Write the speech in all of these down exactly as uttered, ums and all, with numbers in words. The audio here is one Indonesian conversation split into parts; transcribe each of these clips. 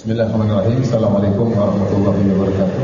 Bismillahirrahmanirrahim. Assalamualaikum warahmatullahi wabarakatuh.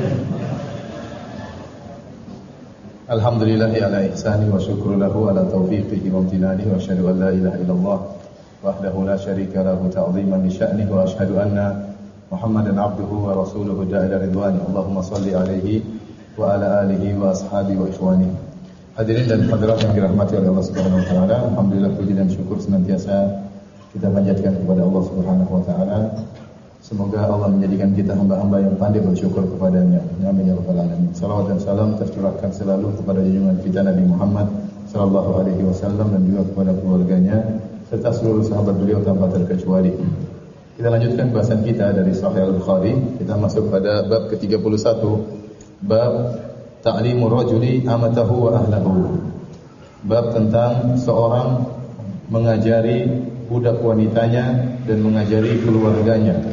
Alhamdulillahi ala ihsani wa syukru lahu ala taufiqihi wa amtinani wa asyhadu an la ilaha illallah wahdahu la syarika lahu ta'ziman li sya'nihi wa asyhadu anna Muhammadan abduhu wa rasuluhu da'ila ridwani. Allahumma salli alaihi wa ala alihi wa ashabihi wa ikhwani. Hadirin dan hadirat yang dirahmati oleh Allah Subhanahu wa taala, alhamdulillah puji dan syukur senantiasa kita panjatkan kepada Allah Subhanahu wa taala. Semoga Allah menjadikan kita hamba-hamba yang pandai bersyukur kepada-Nya. Amin ya rabbal alamin. Salawat dan salam tercurahkan selalu kepada junjungan kita Nabi Muhammad sallallahu alaihi wasallam dan juga kepada keluarganya serta seluruh sahabat beliau tanpa terkecuali. Kita lanjutkan bahasan kita dari Sahih Al-Bukhari. Kita masuk pada bab ke tiga puluh satu, bab ta'limur rajuli amatahu wa ahlahu. Bab tentang seorang mengajari budak wanitanya dan mengajari keluarganya.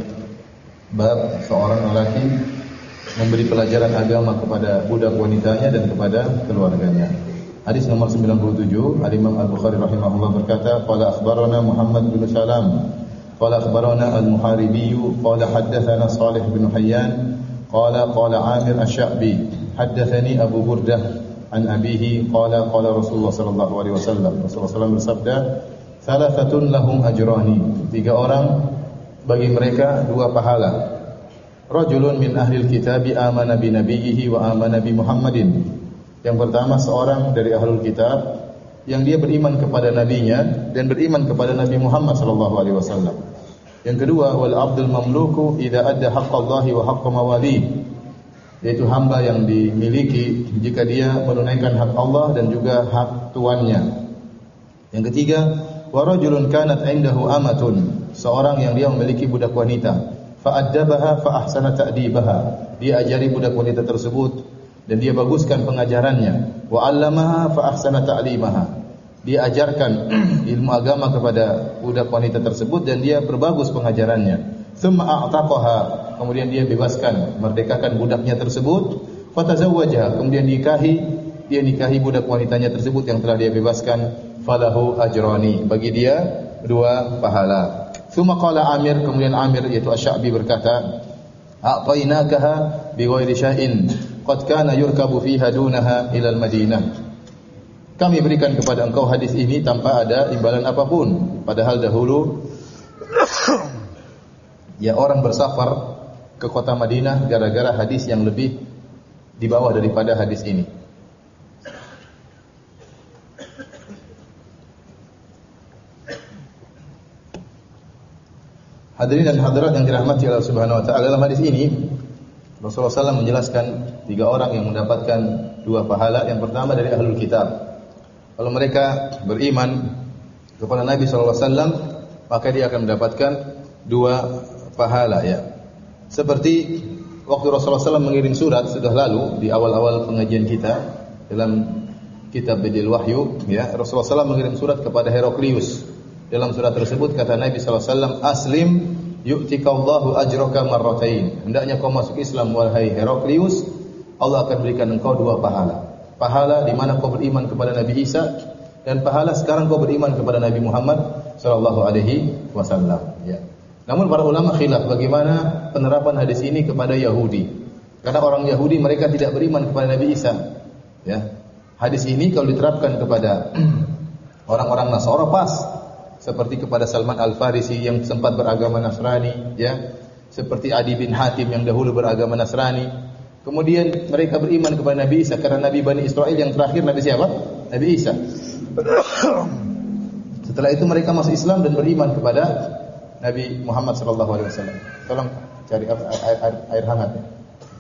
Bab seorang lelaki memberi pelajaran agama kepada budak wanitanya dan kepada keluarganya. Hadis nomor sembilan puluh tujuh, Al-Imam Al-Bukhari rahimahullah berkata, qala akhbarana Muhammad bin Salam, qala akhbarana Al-Muharibi, qala haddatsana Shalih bin Hayyan, qala qala Amir Asy-Sya'bi, haddatsani Abu Burdah an abihi, qala qala Rasulullah sallallahu alaihi wasallam. Rasulullah sallallahu alaihi wasallam bersabda, "Thalathatun lahum ajrani." Tiga orang bagi mereka dua pahala. Rajulun min ahlil kitabi amana bi nabiyhi wa amana bi Muhammadin. Yang pertama seorang dari ahlul kitab yang dia beriman kepada nabinya dan beriman kepada Nabi Muhammad sallallahu alaihi wasallam. Yang kedua, wal abdul mamluku idza adda haqqallahi wa haqqa mawali. Yaitu hamba yang dimiliki jika dia menunaikan hak Allah dan juga hak tuannya. Yang ketiga, wa rajulun kanat indahu amatun, seorang yang dia memiliki budak wanita, fa addabaha fa ahsana ta'dibaha, dia ajari budak wanita tersebut dan dia baguskan pengajarannya, wa 'allamaha fa ahsana ta'limaha, dia ajarkan ilmu agama kepada budak wanita tersebut dan dia perbagus pengajarannya, thumma a'taqaha, kemudian dia bebaskan, merdekakan budaknya tersebut, fa tazawwajaha, kemudian nikahi, dia nikahi budak wanitanya tersebut yang telah dia bebaskan, falahu ajrani, bagi dia dua pahala. Tsumma qala Amir, kemudian Amir yaitu Asy-Sya'bi berkata, "A'tainakaha bighairi syai'in qad kana yurkabu fiha dunaha ila al-Madinah." Kami berikan kepada engkau hadis ini tanpa ada imbalan apapun, padahal dahulu ya orang bersafar ke kota Madinah gara-gara hadis yang lebih di bawah daripada hadis ini. Hadirin dan hadirat yang dirahmati Allah Subhanahu wa taala, dalam hadis ini Rasulullah sallallahu alaihi wasallam menjelaskan tiga orang yang mendapatkan dua pahala. Yang pertama dari ahlul kitab. Kalau mereka beriman kepada Nabi sallallahu alaihi wasallam, maka dia akan mendapatkan dua pahala ya. Seperti waktu Rasulullah sallallahu alaihi wasallam mengirim surat sudah lalu di awal-awal pengajian kita dalam kitab Bidil Wahyu ya, Rasulullah sallallahu alaihi wasallam mengirim surat kepada Heraklius. Dalam surat tersebut kata Nabi sallallahu alaihi wasallam, "Aslim yu'tikallahu ajraka marratain." Hendaknya kau masuk Islam wahai Heraklius, Allah akan berikan engkau dua pahala. Pahala di mana kau beriman kepada Nabi Isa dan pahala sekarang kau beriman kepada Nabi Muhammad sallallahu alaihi wasallam ya. Namun para ulama khilaf bagaimana penerapan hadis ini kepada Yahudi. Karena orang Yahudi mereka tidak beriman kepada Nabi Isa. Ya. Hadis ini kalau diterapkan kepada orang-orang Nasara pas. Seperti kepada Salman Al-Farisi yang sempat beragama Nasrani, ya. Seperti Adi bin Hatim yang dahulu beragama Nasrani. Kemudian mereka beriman kepada Nabi Isa karena Nabi Bani Israel yang terakhir Nabi siapa? Nabi Isa. Setelah itu mereka masuk Islam dan beriman kepada Nabi Muhammad sallallahu alaihi wasallam. Tolong cari air, air, air hangat. Ya.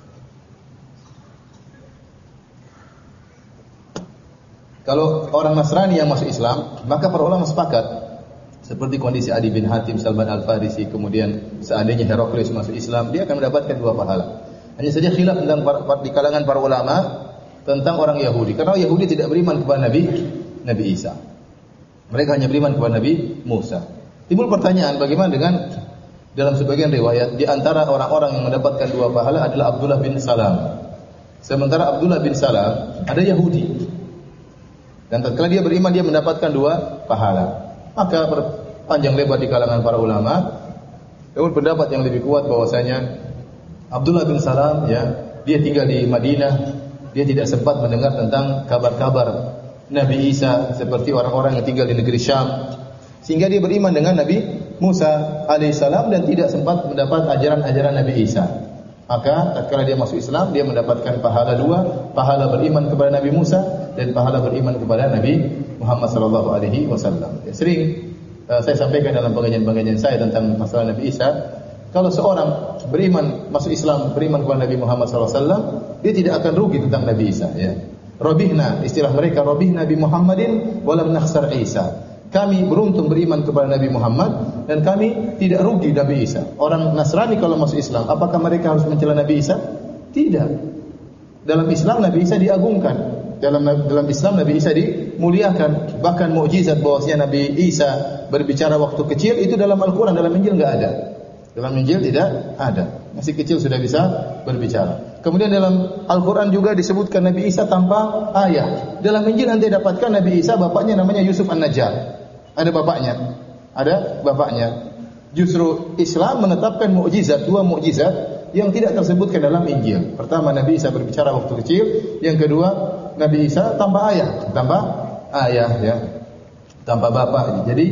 Kalau orang Nasrani yang masuk Islam, maka para ulama sepakat seperti kondisi Adi bin Hatim, Salman Al-Farisi, kemudian seandainya Heraklius masuk Islam, dia akan mendapatkan dua pahala. Hanya saja khilaf tentang di kalangan para ulama tentang orang Yahudi. Karena Yahudi tidak beriman kepada Nabi Nabi Isa. Mereka hanya beriman kepada Nabi Musa. Timbul pertanyaan, bagaimana dengan dalam sebagian riwayat di antara orang-orang yang mendapatkan dua pahala adalah Abdullah bin Salam. Sementara Abdullah bin Salam ada Yahudi. Dan tatkala dia beriman dia mendapatkan dua pahala. Maka panjang lebar di kalangan para ulama Namun pendapat yang lebih kuat bahwasanya Abdullah bin Salam ya, dia tinggal di Madinah, dia tidak sempat mendengar tentang kabar-kabar Nabi Isa seperti orang-orang yang tinggal di negeri Syam, sehingga dia beriman dengan Nabi Musa alaihissalam dan tidak sempat mendapat ajaran-ajaran Nabi Isa. Maka tatkala dia masuk Islam, dia mendapatkan pahala dua, pahala beriman kepada Nabi Musa dan pahala beriman kepada Nabi Muhammad sallallahu alaihi wasallam. Ya, sering uh, saya sampaikan dalam pengajian-pengajian saya tentang masalah Nabi Isa, kalau seorang beriman masuk Islam, beriman kepada Nabi Muhammad sallallahu alaihi wasallam, dia tidak akan rugi tentang Nabi Isa, ya. Robihna, istilah mereka robihna bi Muhammadin walam nakhsar Isa. Kami beruntung beriman kepada Nabi Muhammad dan kami tidak rugi Nabi Isa. Orang Nasrani kalau masuk Islam, apakah mereka harus mencela Nabi Isa? Tidak. Dalam Islam Nabi Isa diagungkan. Dalam dalam Islam Nabi Isa dimuliakan. Bahkan mukjizat bahwasanya Nabi Isa berbicara waktu kecil itu dalam Al-Qur'an, dalam Injil enggak ada. Dalam Injil tidak ada. Masih kecil sudah bisa berbicara. Kemudian dalam Al-Quran juga disebutkan Nabi Isa tanpa ayah. Dalam Injil nanti dapatkan Nabi Isa bapaknya namanya Yusuf An-Najjar. Ada bapaknya. Ada bapaknya. Justru Islam menetapkan mukjizat, dua mukjizat yang tidak tersebutkan dalam Injil. Pertama, Nabi Isa berbicara waktu kecil. Yang kedua, Nabi Isa tanpa ayah. Tanpa ayah, ya. Tanpa bapak. Jadi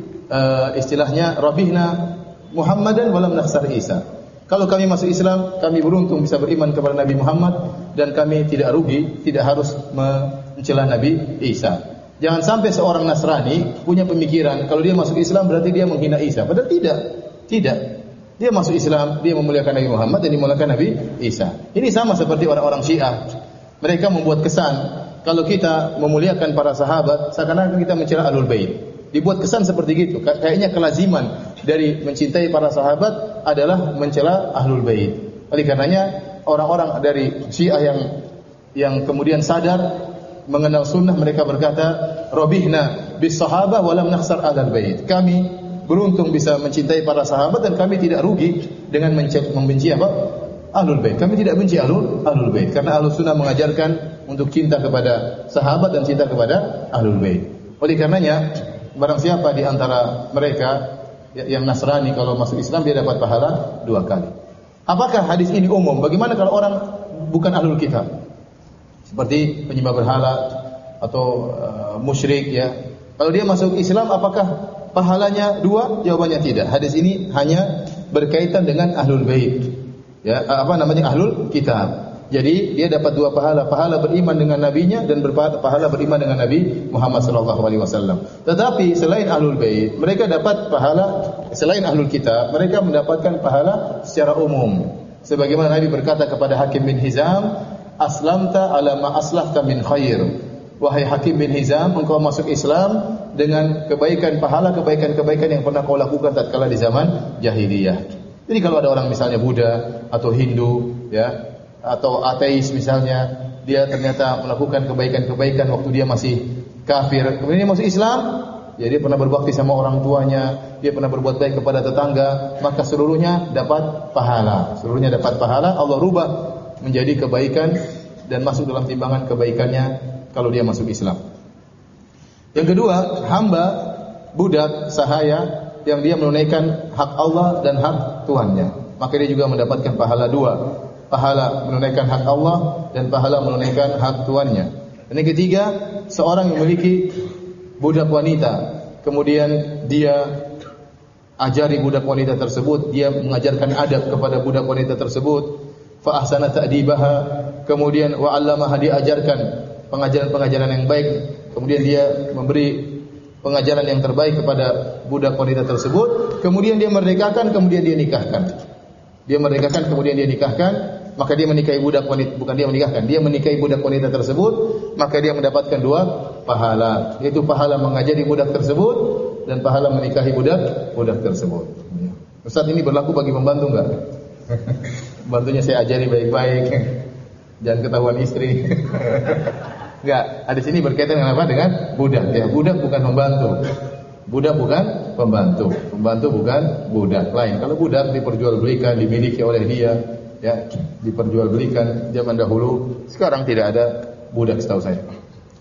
uh, istilahnya Rabihna Muhammadan walam nakhsar Isa. Kalau kami masuk Islam, kami beruntung bisa beriman kepada Nabi Muhammad dan kami tidak rugi, tidak harus mencela Nabi Isa. Jangan sampai seorang Nasrani punya pemikiran kalau dia masuk Islam berarti dia menghina Isa. Padahal tidak. Tidak. Dia masuk Islam, dia memuliakan Nabi Muhammad dan dimuliakan Nabi Isa. Ini sama seperti orang-orang Syiah. Mereka membuat kesan kalau kita memuliakan para sahabat, seakan-akan kita mencela Ahlul Bait. Dibuat kesan seperti gitu. Kayaknya kelaziman dari mencintai para sahabat adalah mencela Ahlul Bait. Oleh karenanya orang-orang dari Syiah yang yang kemudian sadar mengenal sunnah, mereka berkata, "Robihna bis sahabah walam nakhsar Ahlul Bait." Kami beruntung bisa mencintai para sahabat dan kami tidak rugi dengan membenci apa? Ahlul Bait. Kami tidak benci Ahlul Ahlul Bait karena Ahlus Sunnah mengajarkan untuk cinta kepada sahabat dan cinta kepada Ahlul Bait. Oleh karenanya barang siapa di antara mereka yang Nasrani kalau masuk Islam dia dapat pahala dua kali. Apakah hadis ini umum? Bagaimana kalau orang bukan ahlul kitab? Seperti penyembah berhala atau uh, musyrik, ya. Kalau dia masuk Islam apakah pahalanya dua? Jawabannya tidak. Hadis ini hanya berkaitan dengan ahlul bait. Ya, apa namanya? Ahlul kitab. Jadi dia dapat dua pahala, pahala beriman dengan nabinya dan pahala beriman dengan Nabi Muhammad sallallahu alaihi wasallam. Tetapi selain ahlul bait, mereka dapat pahala selain ahlul kitab, mereka mendapatkan pahala secara umum. Sebagaimana Nabi berkata kepada Hakim bin Hizam, "Aslamta ala ma aslafta min khair." Wahai Hakim bin Hizam, engkau masuk Islam dengan kebaikan pahala kebaikan-kebaikan yang pernah kau lakukan tatkala di zaman jahiliyah. Jadi kalau ada orang misalnya Buddha atau Hindu, ya, atau ateis misalnya, dia ternyata melakukan kebaikan-kebaikan waktu dia masih kafir, kemudian dia masuk Islam, ya dia pernah berbakti sama orang tuanya, dia pernah berbuat baik kepada tetangga, maka seluruhnya dapat pahala. Seluruhnya dapat pahala, Allah rubah menjadi kebaikan dan masuk dalam timbangan kebaikannya kalau dia masuk Islam. Yang kedua, hamba, budak, sahaya yang dia menunaikan hak Allah dan hak tuannya, maka dia juga mendapatkan pahala dua. Pahala menunaikan hak Allah dan pahala menunaikan hak tuannya. Dan yang ketiga, seorang yang memiliki budak wanita, kemudian dia ajari budak wanita tersebut, dia mengajarkan adab kepada budak wanita tersebut, fa ahsana ta'dibaha, kemudian wa 'allamaha, diajarkan pengajaran-pengajaran yang baik, kemudian dia memberi pengajaran yang terbaik kepada budak wanita tersebut, kemudian dia merdekakan, kemudian dia nikahkan. Dia merdekakan kemudian dia nikahkan, maka dia menikahi budak wanita, bukan dia menikahkan, dia menikahi budak wanita tersebut, maka dia mendapatkan dua pahala, yaitu pahala mengajari budak tersebut dan pahala menikahi budak budak tersebut. Ustaz, ini berlaku bagi pembantu enggak? Bantunya saya ajari baik-baik, jangan ketahuan istri. Enggak, hadis ini berkaitan dengan apa? Dengan budak, ya. Budak bukan pembantu. Budak bukan pembantu, pembantu bukan budak lain. Kalau budak diperjualbelikan, dimiliki oleh dia, ya, diperjualbelikan zaman dahulu. Sekarang tidak ada budak setahu saya.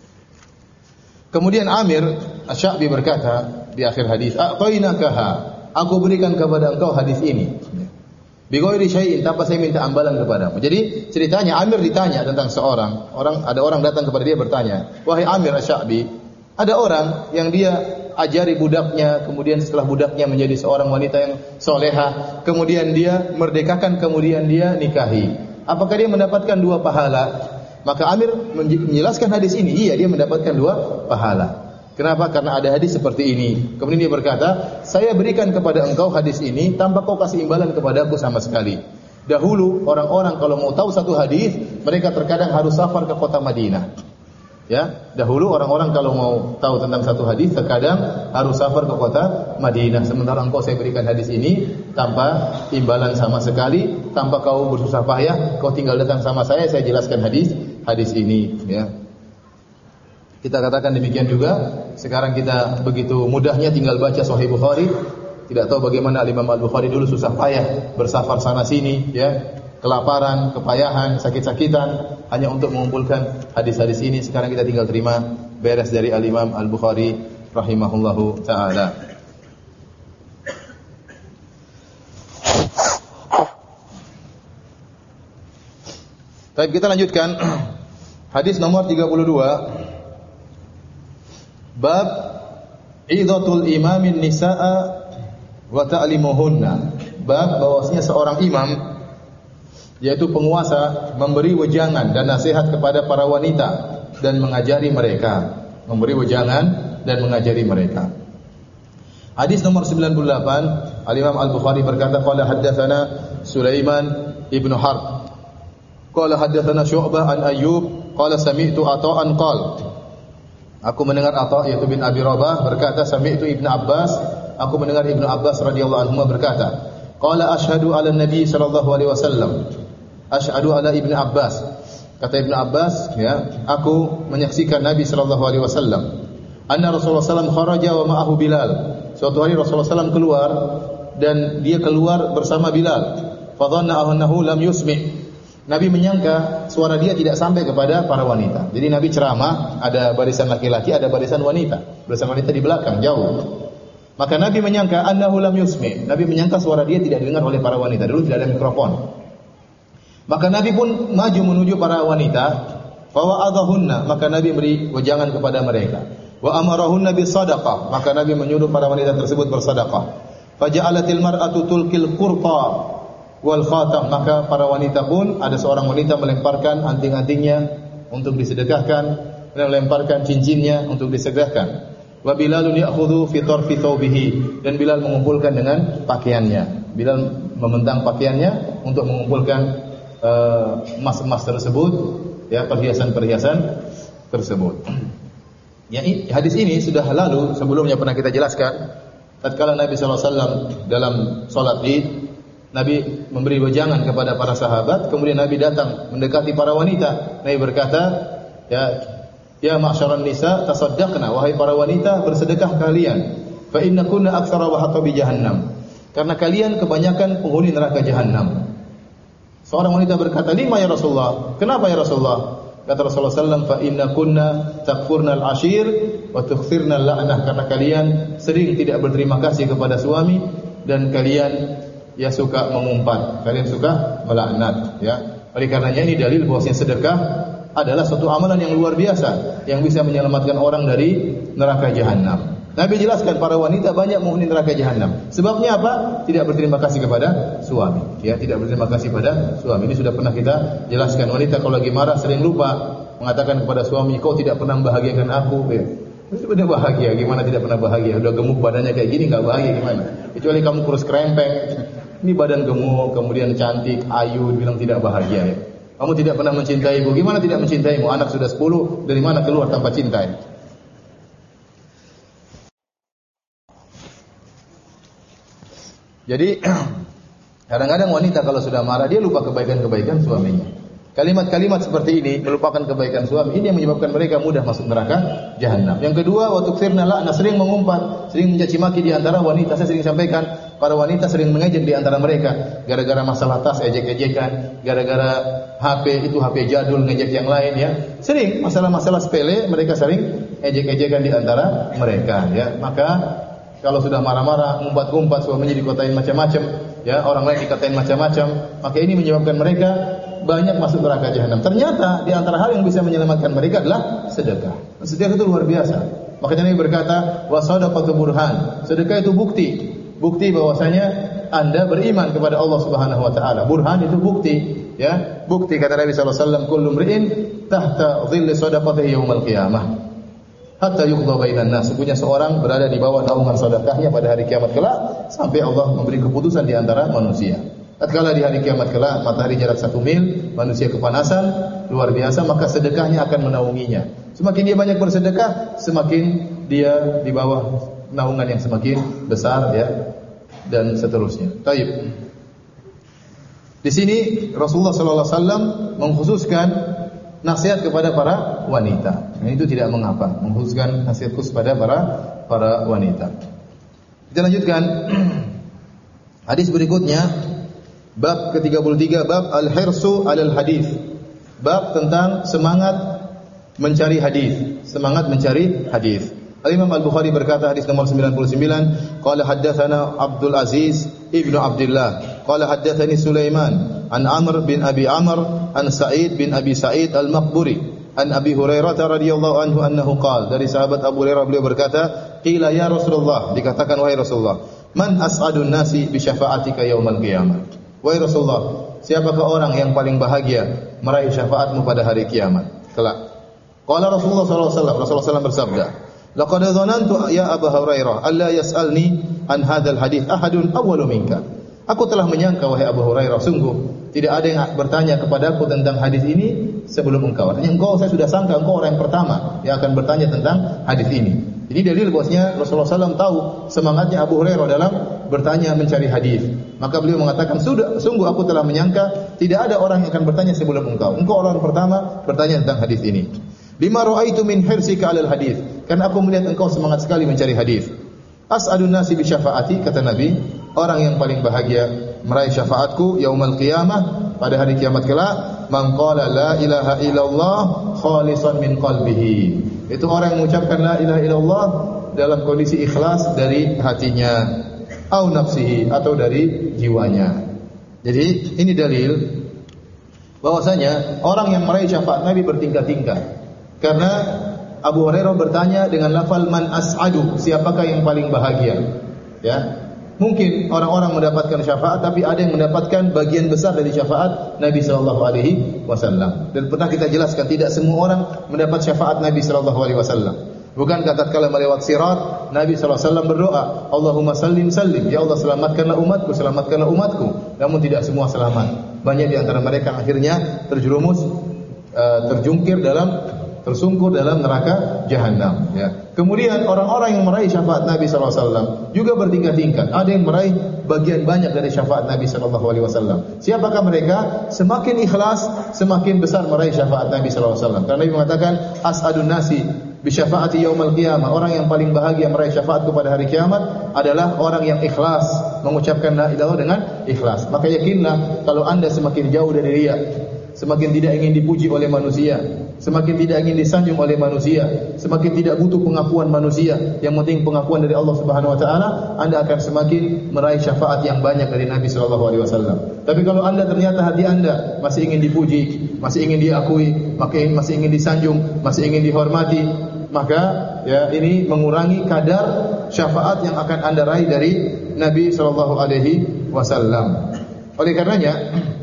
Kemudian Amir Asy-Sya'bi berkata di akhir hadis, "A'tainakaha." aku berikan kepada engkau hadis ini. Bighairi syai'in, tanpa saya minta ambalan kepadamu. Jadi ceritanya Amir ditanya tentang seorang, orang ada orang datang kepada dia bertanya, "Wahai Amir Asy-Sya'bi, ada orang yang dia ajari budaknya, kemudian setelah budaknya menjadi seorang wanita yang soleha, kemudian dia merdekakan, kemudian dia nikahi. Apakah dia mendapatkan dua pahala?" Maka Amir menjelaskan hadis ini, iya dia mendapatkan dua pahala. Kenapa? Karena ada hadis seperti ini. Kemudian dia berkata, saya berikan kepada engkau hadis ini tanpa kau kasih imbalan kepada aku sama sekali. Dahulu orang-orang kalau mau tahu satu hadis, mereka terkadang harus safar ke kota Madinah. Ya, dahulu orang-orang kalau mau tahu tentang satu hadis, terkadang harus safar ke kota Madinah. Sementara engkau saya berikan hadis ini tanpa imbalan sama sekali, tanpa kau bersusah payah, kau tinggal datang sama saya, saya jelaskan hadis hadis ini. Ya. Kita katakan demikian juga. Sekarang kita begitu mudahnya tinggal baca Sahih Bukhari. Tidak tahu bagaimana Imam Al-Bukhari dulu susah payah bersafar sana sini, ya, kelaparan, kepayahan, sakit-sakitan hanya untuk mengumpulkan hadis-hadis ini. Sekarang kita tinggal terima beres dari Al-Imam Al-Bukhari rahimahullahu taala. Baik, kita lanjutkan. Hadis nomor tiga puluh dua. Bab idhatul imamin nisaa wa ta'limuhunna. Bab bahwasanya seorang imam, yaitu penguasa, memberi wejangan dan nasihat kepada para wanita dan mengajari mereka, memberi wejangan dan mengajari mereka. Hadis nomor sembilan puluh delapan, Al-Imam Al-Bukhari berkata, qala haddatsana Sulaiman ibnu Harb qala haddatsana Syu'bah an Ayyub qala sami'tu Ata'an qala, aku mendengar Atha yaitu bin Abi Rabah berkata, sami'tu Ibnu Abbas, aku mendengar Ibnu Abbas radhiyallahu anhu berkata, qala asyhadu ala nabi sallallahu alaihi wasallam, asyhadu ala Ibnu Abbas, kata Ibnu Abbas, ya, aku menyaksikan Nabi sallallahu alaihi wasallam, anna Rasulullah sallallahu alaihi wasallam kharaja wa ma'ahu Bilal. Suatu hari Rasulullah sallallahu alaihi wasallam keluar dan dia keluar bersama Bilal. Fa dhanna annahu lam yusmi'. Nabi menyangka suara dia tidak sampai kepada para wanita. Jadi Nabi ceramah, ada barisan laki-laki, ada barisan wanita. Barisan wanita di belakang, jauh. Maka Nabi menyangka annahu lam yusmi. Nabi menyangka suara dia tidak didengar oleh para wanita. Dulu tidak ada mikrofon. Maka Nabi pun maju menuju para wanita. Fa wa'adhahunna, maka Nabi beri wejangan kepada mereka. Wa amarahunna bis sadaqah, maka Nabi menyuruh para wanita tersebut bersedekah. Fa ja'alatil mar'atu tulqil qurta wal khatam, maka para wanita pun, ada seorang wanita melemparkan anting-antingnya untuk disedekahkan dan melemparkan cincinnya untuk disedekahkan. Wa Bilalun ya'khudhu fi tarfi thawbihi, dan Bilal mengumpulkan dengan pakaiannya. Bilal membentang pakaiannya untuk mengumpulkan uh, emas-emas tersebut, ya, perhiasan-perhiasan tersebut. Ya, hadis ini sudah lalu, sebelumnya pernah kita jelaskan. Tatkala Nabi sallallahu alaihi wasallam dalam salat Id, Nabi memberi wejangan kepada para sahabat, kemudian Nabi datang mendekati para wanita. Nabi berkata, ya, ya ma'syaran nisa tasaddaqna, wahai para wanita, bersedekah kalian. Fa innakunna aktsara wa hatabi jahannam, karena kalian kebanyakan penghuni neraka jahannam. Seorang wanita berkata, lima ya Rasulullah, kenapa ya Rasulullah? Kata Rasulullah sallallahu alaihi wasallam, fa innakunna takfurnal ashir wa tukthirnal la'nah, karena kalian sering tidak berterima kasih kepada suami dan kalian, ya, suka mengumpat, kalian suka melaknat, ya. Oleh karenanya ini dalil bahwasanya sedekah adalah suatu amalan yang luar biasa yang bisa menyelamatkan orang dari neraka jahanam. Nabi jelaskan para wanita banyak menghuni neraka jahanam. Sebabnya apa? Tidak berterima kasih kepada suami, ya, tidak berterima kasih pada suami. Ini sudah pernah kita jelaskan. Wanita kalau lagi marah sering lupa mengatakan kepada suami, kau tidak pernah membahagiakan aku, ya. Itu benar bahagia, gimana tidak pernah bahagia? Udah gemuk badannya kayak gini enggak bahagia gimana? Kecuali kamu kurus krempeng. Ini badan gemuk, kemudian cantik, ayu, bilang tidak bahagia, ya. Kamu tidak pernah mencintaimu, gimana tidak mencintaimu? Anak sudah sepuluh, dari mana keluar tanpa cinta, ya? Jadi kadang-kadang wanita kalau sudah marah dia lupa kebaikan-kebaikan suaminya. Kalimat-kalimat seperti ini melupakan kebaikan suami, ini yang menyebabkan mereka mudah masuk neraka jahanam. Yang kedua, wa tukthirna la'na, sering mengumpat, sering mencaci maki di antara wanita. Saya sering sampaikan, para wanita sering mengejek di antara mereka gara-gara masalah tas, ejek-ejekan, gara-gara H P, itu H P jadul, ngejek yang lain, ya. Sering masalah-masalah sepele mereka sering ejek-ejekan di antara mereka, ya. Maka Kalau sudah marah-marah, ngumpat-ngumpat, suaminya dikatain macam-macam, ya, orang lain dikatain macam-macam, maka ini menyebabkan mereka banyak masuk neraka jahanam. Ternyata di antara hal yang bisa menyelamatkan mereka adalah sedekah. Sedekah itu luar biasa. Makanya Nabi berkata, wa shadaqatu burhan. Sedekah itu bukti, bukti bahwasanya Anda beriman kepada Allah Subhanahu wa taala. Burhan itu bukti, ya. Bukti kata Nabi sallallahu alaihi wasallam, kullu mri'in tahta dhilli shadaqatihi yaumil qiyamah. Hatta yuqda bainan nas. Sesungguhnya seorang berada di bawah naungan sedekahnya pada hari kiamat kelak sampai Allah memberi keputusan di antara manusia. Tatkala di hari kiamat kelak matahari jarak satu mil, manusia kepanasan luar biasa, maka sedekahnya akan menaunginya. Semakin dia banyak bersedekah, semakin dia di bawah naungan yang semakin besar, ya, dan seterusnya. Baik. Di sini Rasulullah sallallahu alaihi wasallam mengkhususkan nasihat kepada para wanita. Nah, itu tidak mengapa, mengkhususkan nasihat khusus pada para para wanita. Kita lanjutkan hadis berikutnya, bab ke tiga puluh tiga, bab al-hirsu 'alal hadis. Bab tentang semangat mencari hadis, semangat mencari hadis. Al-Imam Al-Bukhari berkata, hadis nomor sembilan puluh sembilan, qala haddatsana Abdul Aziz ibnu Abdullah, qala haddatsani Sulaiman an Amr bin Abi Amr an Sa'id bin Abi Sa'id Al-Maqburi an Abi Hurairah radhiyallahu anhu annahu qala, dari sahabat Abu Hurairah beliau berkata, qila ya Rasulullah, dikatakan wahai Rasulullah, man as'adun nasi bi syafa'atika yaumal qiyamah. Wahai Rasulullah, siapakah orang yang paling bahagia meraih syafaatmu pada hari kiamat kelak? Qala Rasulullah sallallahu alaihi wasallam, Rasulullah sallallahu alaihi wasallam bersabda, laqad dhanantu ya Abu Hurairah alla yas'alni an hadzal hadits ahadun awwalu minka. Aku telah menyangka wahai Abu Hurairah, sungguh tidak ada yang bertanya kepadaku tentang hadis ini sebelum engkau. Artinya engkau, saya sudah sangka engkau orang yang pertama yang akan bertanya tentang hadis ini. Ini dalil bahwasanya Rasulullah sallallahu alaihi wasallam tahu semangatnya Abu Hurairah dalam bertanya mencari hadis. Maka beliau mengatakan, sudah, sungguh aku telah menyangka tidak ada orang yang akan bertanya sebelum engkau. Engkau orang pertama bertanya tentang hadis ini. Bima ra'aitu min hirsika 'alal hadis. Karena aku melihat engkau semangat sekali mencari hadis. As'adun nasi bi syafaati, kata Nabi, orang yang paling bahagia meraih syafaatku yaumul qiyamah, pada hari kiamat kelak, man qala la ilaha illallah khalisan min qalbihi. Itu orang yang mengucapkan la ilaha illallah dalam kondisi ikhlas dari hatinya, au nafsihi, atau dari jiwanya. Jadi ini dalil bahwasanya orang yang meraih syafaat Nabi bertingkat-tingkat. Karena Abu Hurairah bertanya dengan lafal man as'adu, siapakah yang paling bahagia? Ya. Mungkin orang-orang mendapatkan syafaat, tapi ada yang mendapatkan bagian besar dari syafaat Nabi sallallahu alaihi wasallam. Dan pernah kita jelaskan, tidak semua orang mendapat syafaat Nabi sallallahu alaihi wasallam. Bukan kata kala melewat sirat, Nabi sallallahu alaihi wasallam berdoa, Allahumma sallim sallim, ya Allah selamatkanlah umatku, selamatkanlah umatku. Namun tidak semua selamat. Banyak di antara mereka akhirnya terjerumus, uh, terjungkir dalam tersungkur dalam neraka jahanam, ya. Kemudian orang-orang yang meraih syafaat Nabi sallallahu alaihi wasallam juga bertingkat-tingkat. Ada yang meraih bagian banyak dari syafaat Nabi sallallahu alaihi wasallam. Siapakah mereka? Semakin ikhlas, semakin besar meraih syafaat Nabi sallallahu alaihi wasallam. Karena Nabi mengatakan, as'adun nasi bi syafaati yaumil qiyamah. Orang yang paling bahagia meraih syafaatku pada hari kiamat adalah orang yang ikhlas, mengucapkan la ilaha illallah dengan ikhlas. Maka yakinlah kalau Anda semakin jauh dari riya, semakin tidak ingin dipuji oleh manusia, semakin tidak ingin disanjung oleh manusia, semakin tidak butuh pengakuan manusia, yang penting pengakuan dari Allah Subhanahu wa taala, Anda akan semakin meraih syafaat yang banyak dari Nabi sallallahu alaihi wasallam. Tapi kalau Anda ternyata hati Anda masih ingin dipuji, masih ingin diakui, masih ingin disanjung, masih ingin dihormati, maka ya ini mengurangi kadar syafaat yang akan Anda raih dari Nabi sallallahu alaihi wasallam. Oleh karenanya,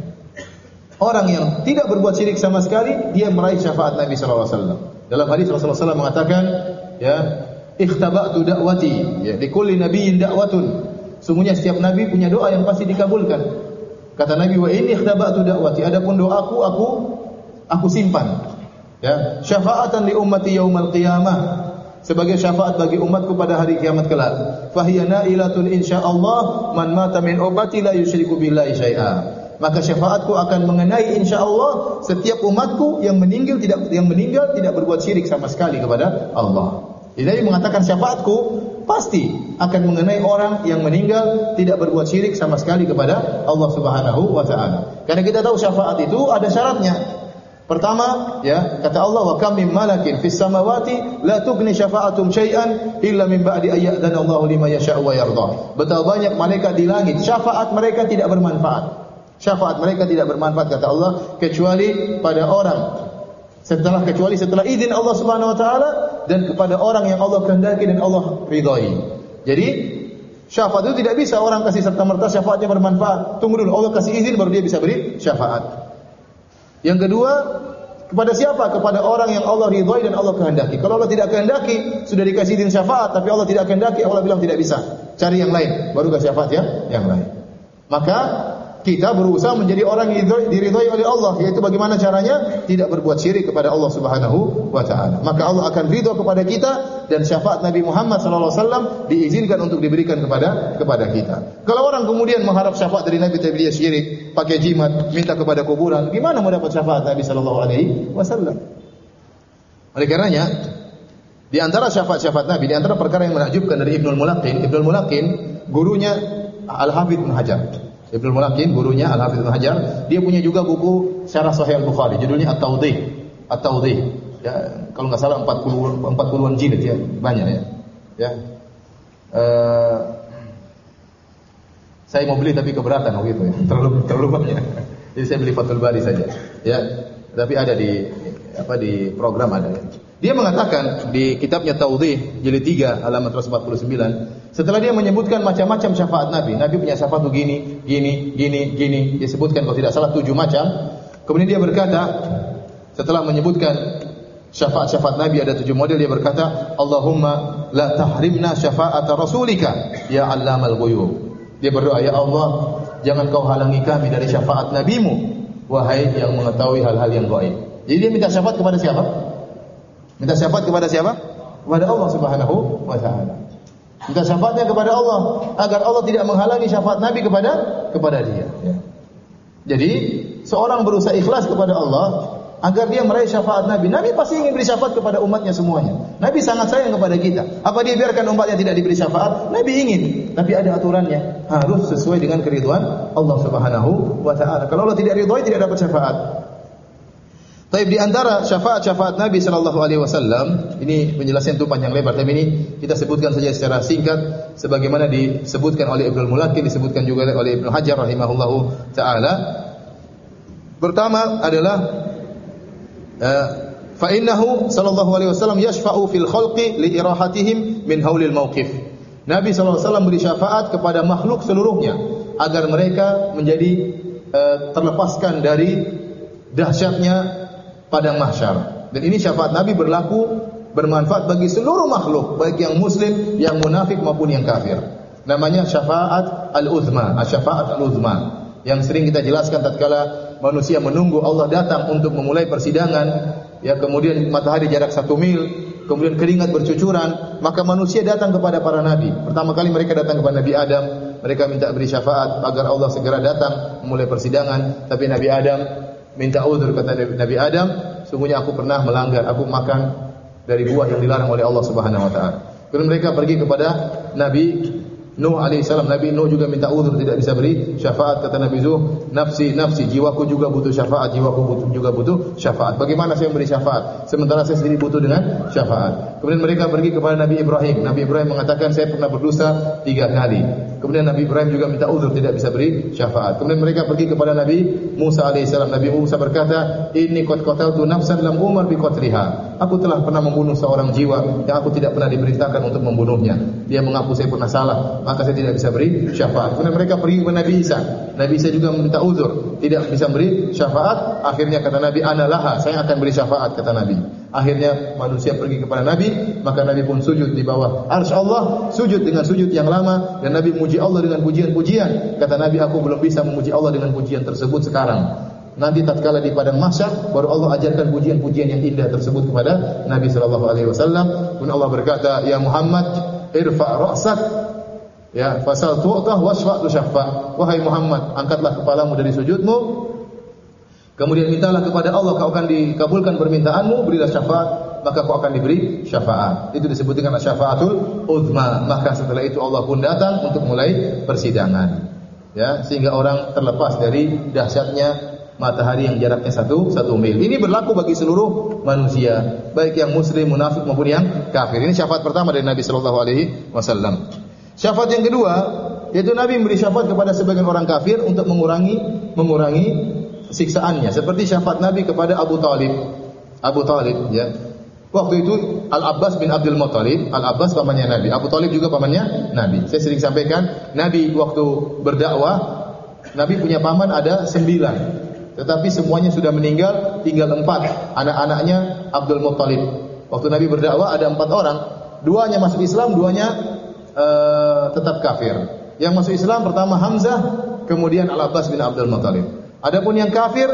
orang yang tidak berbuat syirik sama sekali, dia meraih syafaat Nabi sallallahu alaihi wasallam. Dalam hadis Rasulullah sallallahu alaihi wasallam mengatakan, ya, ikhtaba'tu da'wati, ya, likulli nabiyyin da'watun. Sungguhnya setiap nabi punya doa yang pasti dikabulkan. Kata Nabi, wa inni ikhtaba'tu da'wati, adapun doaku aku aku simpan. Ya, syafa'atan li ummati yaumal qiyamah, sebagai syafaat bagi umatku pada hari kiamat kelak. Fahiya na'ilatun insyaallah man mata min ummati la yusyriku billahi syai'a. Maka syafaatku akan mengenai insyaallah setiap umatku yang meninggal tidak yang meninggal tidak berbuat syirik sama sekali kepada Allah. Jadi mengatakan syafaatku pasti akan mengenai orang yang meninggal tidak berbuat syirik sama sekali kepada Allah Subhanahu wa taala. Karena kita tahu syafaat itu ada syaratnya. Pertama, ya, kata Allah, wa kam min malakin fis samawati la tughni syafa'atum syai'an illa min ba'di ay ya'dana Allahu liman yasha'u wa yarda. Betapa banyak malaikat di langit, syafaat mereka tidak bermanfaat. Syafaat mereka tidak bermanfaat kata Allah kecuali pada orang setelah kecuali setelah izin Allah Subhanahu wa taala dan kepada orang yang Allah kehendaki dan Allah ridhai. Jadi syafaat itu tidak bisa orang kasih serta-merta syafaatnya bermanfaat. Tunggu dulu Allah kasih izin baru dia bisa beri syafaat. Yang kedua, kepada siapa? Kepada orang yang Allah ridhai dan Allah kehendaki. Kalau Allah tidak kehendaki, sudah dikasih izin syafaat, tapi Allah tidak kehendaki, Allah bilang tidak bisa. Cari yang lain, baru kasih syafaat ya, yang lain. Maka kita berusaha menjadi orang yang diridhai oleh Allah, yaitu bagaimana caranya? Tidak berbuat syirik kepada Allah Subhanahu wa taala. Maka Allah akan ridha kepada kita dan syafaat Nabi Muhammad sallallahu alaihi wasallam diizinkan untuk diberikan kepada kepada kita. Kalau orang kemudian mengharap syafaat dari Nabi tapi dia syirik, pakai jimat, minta kepada kuburan, gimana mau dapat syafaat Nabi sallallahu alaihi wasallam? Oleh karenanya, di antara syafaat-syafaat Nabi, di antara perkara yang menakjubkan dari Ibnul Mulaqin, Ibnul Mulaqin gurunya Al-Hafidz Ibnu Hajar. Ibnul Mulaqin gurunya Al-Hafidz Ibnu Hajar, dia punya juga buku Syarah Sahih Al-Bukhari, judulnya At-Tawdih. At-Tawdih. Ya, kalau enggak salah empat puluh empat puluhan jilid ya, banyak ya. Ya. Uh, saya mau beli tapi keberatan begitu ya. Terlalu terlalu banyak. Jadi saya beli Fathul Bari saja. Ya. Tapi ada di apa di program ada ya. Dia mengatakan di kitabnya Tawdih jilid tiga halaman seratus empat puluh sembilan, setelah dia menyebutkan macam-macam syafaat Nabi, Nabi punya syafaat begini, gini, gini, gini, dia sebutkan kalau tidak salah tujuh macam. Kemudian dia berkata, setelah menyebutkan syafaat-syafaat Nabi ada tujuh model, dia berkata, Allahumma la tahrimna syafa'ata rasulika ya allamal ghuyub. Dia berdoa, ya Allah, jangan kau halangi kami dari syafaat Nabimu, wahai yang mengetahui hal-hal yang gaib. Jadi dia minta syafaat kepada siapa? Minta syafaat kepada siapa? Kepada Allah Subhanahu wa taala. Minta syafaatnya kepada Allah agar Allah tidak menghalangi syafaat Nabi kepada kepada dia. Ya. Jadi seorang berusaha ikhlas kepada Allah agar dia meraih syafaat Nabi. Nabi pasti ingin beri syafaat kepada umatnya semuanya. Nabi sangat sayang kepada kita. Apa dia biarkan umatnya tidak diberi syafaat? Nabi ingin, tapi ada aturannya. Harus sesuai dengan keridhaan Allah Subhanahu wa taala. Kalau Allah tidak ridhoi tidak dapat syafaat. Tapi di antara syafaat-syafaat Nabi sallallahu alaihi wasallam, ini penjelasan itu panjang lebar, tapi ini kita sebutkan saja secara singkat sebagaimana disebutkan oleh Ibnul Mulaqin, disebutkan juga oleh Ibnu Hajar rahimahullahu taala. Pertama adalah uh, fa innahu sallallahu alaihi wasallam yashfa'u fil khalqi li irahatihim min haulil mauqif. Nabi sallallahu alaihi wasallam beri syafaat kepada makhluk seluruhnya agar mereka menjadi uh, terlepaskan dari dahsyatnya padang mahsyar. Dan ini syafaat Nabi berlaku bermanfaat bagi seluruh makhluk, baik yang muslim, yang munafik maupun yang kafir. Namanya syafaat al-uzma, syafaat al-uzma. Yang sering kita jelaskan tatkala manusia menunggu Allah datang untuk memulai persidangan, ya kemudian matahari jarak satu mil, kemudian keringat bercucuran, maka manusia datang kepada para nabi. Pertama kali mereka datang kepada Nabi Adam, mereka minta beri syafaat agar Allah segera datang memulai persidangan, tapi Nabi Adam minta uzur, kata Nabi Adam, sungguhnya aku pernah melanggar, aku makan dari buah yang dilarang oleh Allah Subhanahu wa taala. Kemudian mereka pergi kepada Nabi Nuh alaihissalam. Nabi Nuh juga minta uzur, tidak bisa beri syafaat. Kata Nabi Nuh, nafsi nafsi, jiwaku juga butuh syafaat, jiwaku butuh, juga butuh syafaat. Bagaimana saya memberi syafaat sementara saya sendiri butuh dengan syafaat? Kemudian mereka pergi kepada Nabi Ibrahim. Nabi Ibrahim mengatakan, saya pernah berdosa tiga kali. Kemudian Nabi Ibrahim juga minta uzur, tidak bisa beri syafaat. Kemudian mereka pergi kepada Nabi Musa alaihissalam. Nabi Musa berkata, inni qad qataltu nafsan lam umar bi qatliha. Aku telah pernah membunuh seorang jiwa yang aku tidak pernah diperintahkan untuk membunuhnya. Dia mengaku saya pernah salah, maka saya tidak bisa beri syafaat. Kemudian mereka pergi kepada Nabi Isa. Nabi Isa juga meminta uzur, tidak bisa beri syafaat. Akhirnya kata Nabi, ana laha, saya akan beri syafaat, kata Nabi. Akhirnya manusia pergi kepada Nabi, maka Nabi pun sujud di bawah arsy Allah, sujud dengan sujud yang lama, dan Nabi memuji Allah dengan pujian-pujian. Kata Nabi, aku belum bisa memuji Allah dengan pujian tersebut sekarang. Nanti tatkala di padang mahsyar baru Allah ajarkan pujian-pujian yang indah tersebut kepada Nabi sallallahu alaihi wasallam. Kemudian Allah berkata, ya Muhammad, irfa' ra'sak, ya fasal tu'tah wasfa' tusyaffa. Wahai Muhammad, angkatlah kepalamu dari sujudmu, kemudian mintalah kepada Allah, kau akan dikabulkan permintaanmu, berilah syafaat, maka kau akan diberi syafaat. Itu disebutkan syafaatul uzma. Maka setelah itu Allah pun datang untuk mulai persidangan, ya, sehingga orang terlepas dari dahsyatnya matahari yang jaraknya satu satu mil. Ini berlaku bagi seluruh manusia, baik yang muslim, munafik maupun yang kafir. Ini syafaat pertama dari Nabi sallallahu alaihi wasallam. Syafaat yang kedua, yaitu Nabi memberi syafaat kepada sebagian orang kafir untuk mengurangi mengurangi siksaannya. Seperti syafaat Nabi kepada Abu Talib. Abu Talib, ya. Waktu itu Al-Abbas bin Abdul Muttalib, Al-Abbas pamannya Nabi, Abu Talib juga pamannya Nabi. Saya sering sampaikan, Nabi waktu berdakwah, Nabi punya paman ada sembilan, tetapi semuanya sudah meninggal, tinggal empat anak-anaknya Abdul Muttalib. Waktu Nabi berdakwah ada empat orang, duanya masuk Islam, duanya uh, tetap kafir. Yang masuk Islam pertama Hamzah, kemudian Al-Abbas bin Abdul Muttalib. Adapun yang kafir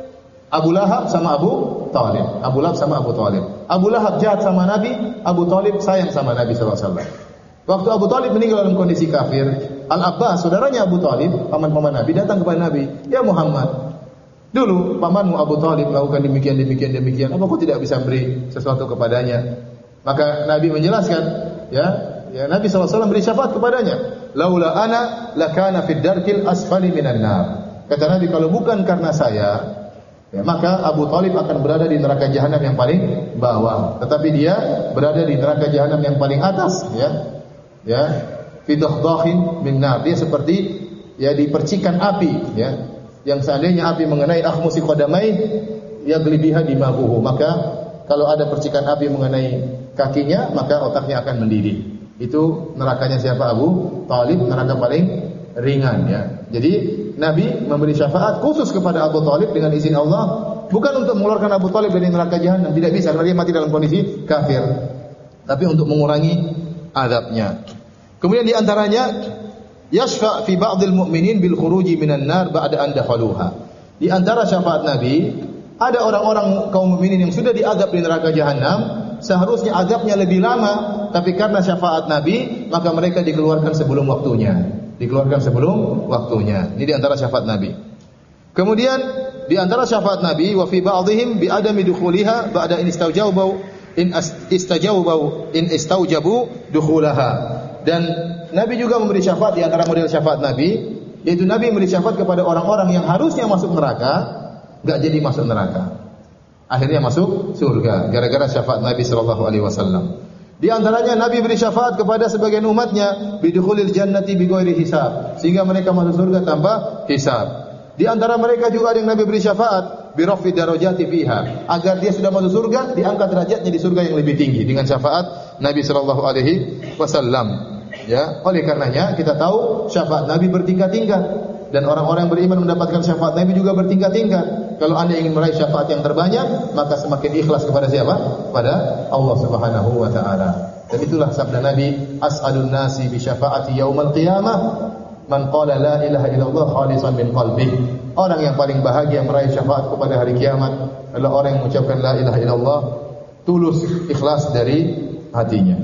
Abu Lahab sama Abu Talib. Abu Lahab sama Abu Talib. Abu Lahab jahat sama Nabi, Abu Talib sayang sama Nabi sallallahu alaihi wasallam. Waktu Abu Talib meninggal dalam kondisi kafir, Al-Abbas, saudaranya Abu Talib, paman-paman Nabi, datang kepada Nabi, "Ya Muhammad, dulu pamanmu Abu Talib melakukan demikian demikian demikian, apa kau tidak bisa beri sesuatu kepadanya?" Maka Nabi menjelaskan, ya, ya Nabi sallallahu alaihi wasallam beri syafaat kepadanya, "Laula ana lakana fid darkil asfali minan nar." Kata Nabi, kalau bukan karena saya, ya, maka Abu Talib akan berada di neraka jahanam yang paling bawah, tetapi dia berada di neraka jahanam yang paling atas, ya. Ya, fi dahdakhin min nar. Dia seperti ya dipercikan api, ya. Yang seandainya api mengenai akhmusi qadamai yaglibiha dimaguhu, maka kalau ada percikan api mengenai kakinya, maka otaknya akan mendidih. Itu nerakanya siapa? Abu Talib, neraka paling ringan, ya. Jadi Nabi memberi syafaat khusus kepada Abu Talib dengan izin Allah, bukan untuk mengeluarkan Abu Talib dari neraka jahanam, tidak bisa, karena dia mati dalam kondisi kafir, tapi untuk mengurangi azabnya. Kemudian di antaranya yashfa' fi ba'dil mu'minin bil khuruji minan nar ba'da an dakhaluha. Di antara syafaat Nabi, ada orang-orang kaum mukminin yang sudah diazab di neraka jahanam, seharusnya azabnya lebih lama, tapi karena syafaat Nabi, maka mereka dikeluarkan sebelum waktunya. Dikeluarkan sebelum waktunya. Ini di antara syafaat Nabi. Kemudian di antara syafaat Nabi, wa fi ba'dihim bi adami dukhuliha ba'da in istaujabu in istajaubu in istaujabu dukhulaha. Dan Nabi juga memberi syafaat di antara model syafaat Nabi, yaitu Nabi memberi syafaat kepada orang-orang yang harusnya masuk neraka, enggak jadi masuk neraka. Akhirnya masuk surga gara-gara syafaat Nabi sallallahu alaihi wasallam. Di antaranya Nabi beri syafaat kepada sebagian umatnya bidukhulil jannati bighairi hisab, sehingga mereka masuk surga tanpa hisab. Di antara mereka juga ada yang Nabi beri syafaat biraffi darajati fiha, agar dia sudah masuk surga diangkat derajatnya di surga yang lebih tinggi dengan syafaat Nabi sallallahu alaihi wasallam. Ya, oleh karenanya kita tahu syafaat Nabi bertingkat-tingkat dan orang-orang yang beriman mendapatkan syafaat Nabi juga bertingkat-tingkat. Kalau Anda ingin meraih syafaat yang terbanyak, maka semakin ikhlas kepada siapa? Pada Allah Subhanahu wa taala. Dan itulah sabda Nabi, as'alun nasi bi syafaati yaumil qiyamah man qala la ilaha illallah khalisan min qalbihi. Orang yang paling bahagia meraih syafaat kepada hari kiamat adalah orang yang mengucapkan la ilaha illallah tulus, ikhlas dari hatinya.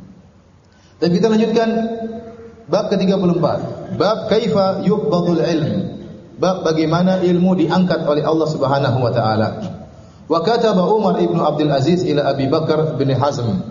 Dan kita lanjutkan bab ke tiga puluh empat. Bab kaifa yuqbadul ilm. Bab bagaimana ilmu diangkat oleh Allah Subhanahu wa taala. Wa kataba Umar ibn Abdul Aziz ila Abi Bakar bin Hazm.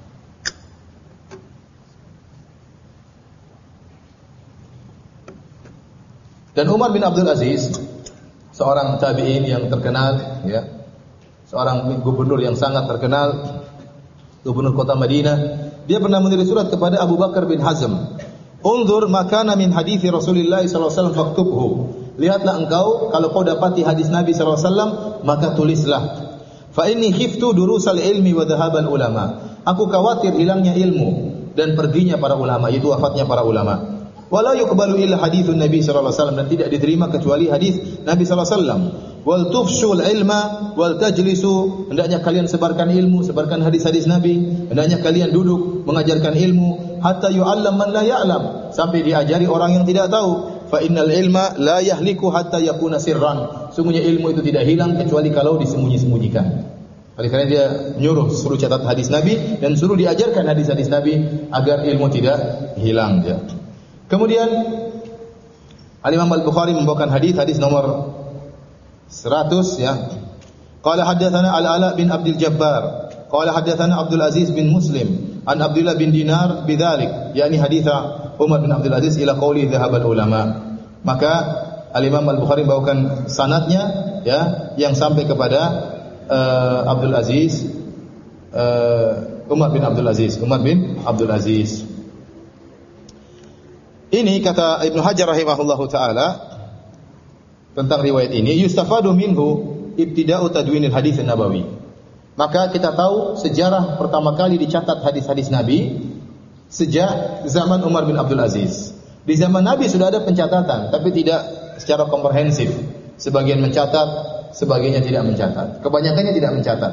Dan Umar bin Abdul Aziz, seorang tabi'in yang terkenal, ya. Seorang gubernur yang sangat terkenal, gubernur kota Madinah, dia pernah menulis surat kepada Abu Bakar bin Hazm. Unzur makana min hadithi Rasulullah sallallahu alaihi wasallam faktubhu. Lihatlah engkau, kalau kau dapati hadis Nabi sallallahu alaihi wasallam, maka tulislah. Fa inni khiftu durusal ilmi wa dhahabal ulama. Aku khawatir hilangnya ilmu dan perginya para ulama, itu wafatnya para ulama. Wala yuqbalu illa hadithun Nabi sallallahu alaihi wasallam, dan tidak diterima kecuali hadis Nabi sallallahu alaihi wasallam. Wal tufshul ilma wal tajlisu, hendaknya kalian sebarkan ilmu, sebarkan hadis-hadis Nabi, hendaknya kalian duduk mengajarkan ilmu hatta yu'allam man la ya'lam, sampai diajari orang yang tidak tahu. Fa innal ilma la yahliku hatta yakuna sirran. Sungguhnya ilmu itu tidak hilang kecuali kalau disembunyi-sembunyikan. Oleh karena dia nyuruh suruh catat hadis Nabi dan suruh diajarkan hadis-hadis Nabi agar ilmu tidak hilang dia. Kemudian Al-Imam Al-Bukhari membawakan hadis hadis nomor seratus, ya. Qala haddatsana Al-Ala bin Abdul Jabbar, qala haddatsana Abdul Aziz bin Muslim an Abdullah bin Dinar bidzalik, yakni hadits Umar bin Abdul Aziz ila qauli dhahabal ulama. Maka Al-Imam Al-Bukhari bawakan sanadnya ya yang sampai kepada uh, Abdul Aziz uh, Umar bin Abdul Aziz, Umar bin Abdul Aziz. Ini kata Ibnu Hajar rahimahullahu taala tentang riwayat ini, yustafadu minhu ibtida'u tadwinil hadits an-nabawi. Maka kita tahu sejarah pertama kali dicatat hadis-hadis Nabi sejak zaman Umar bin Abdul Aziz. Di zaman Nabi sudah ada pencatatan, tapi tidak secara komprehensif. Sebagian mencatat, sebagiannya tidak mencatat. Kebanyakannya tidak mencatat.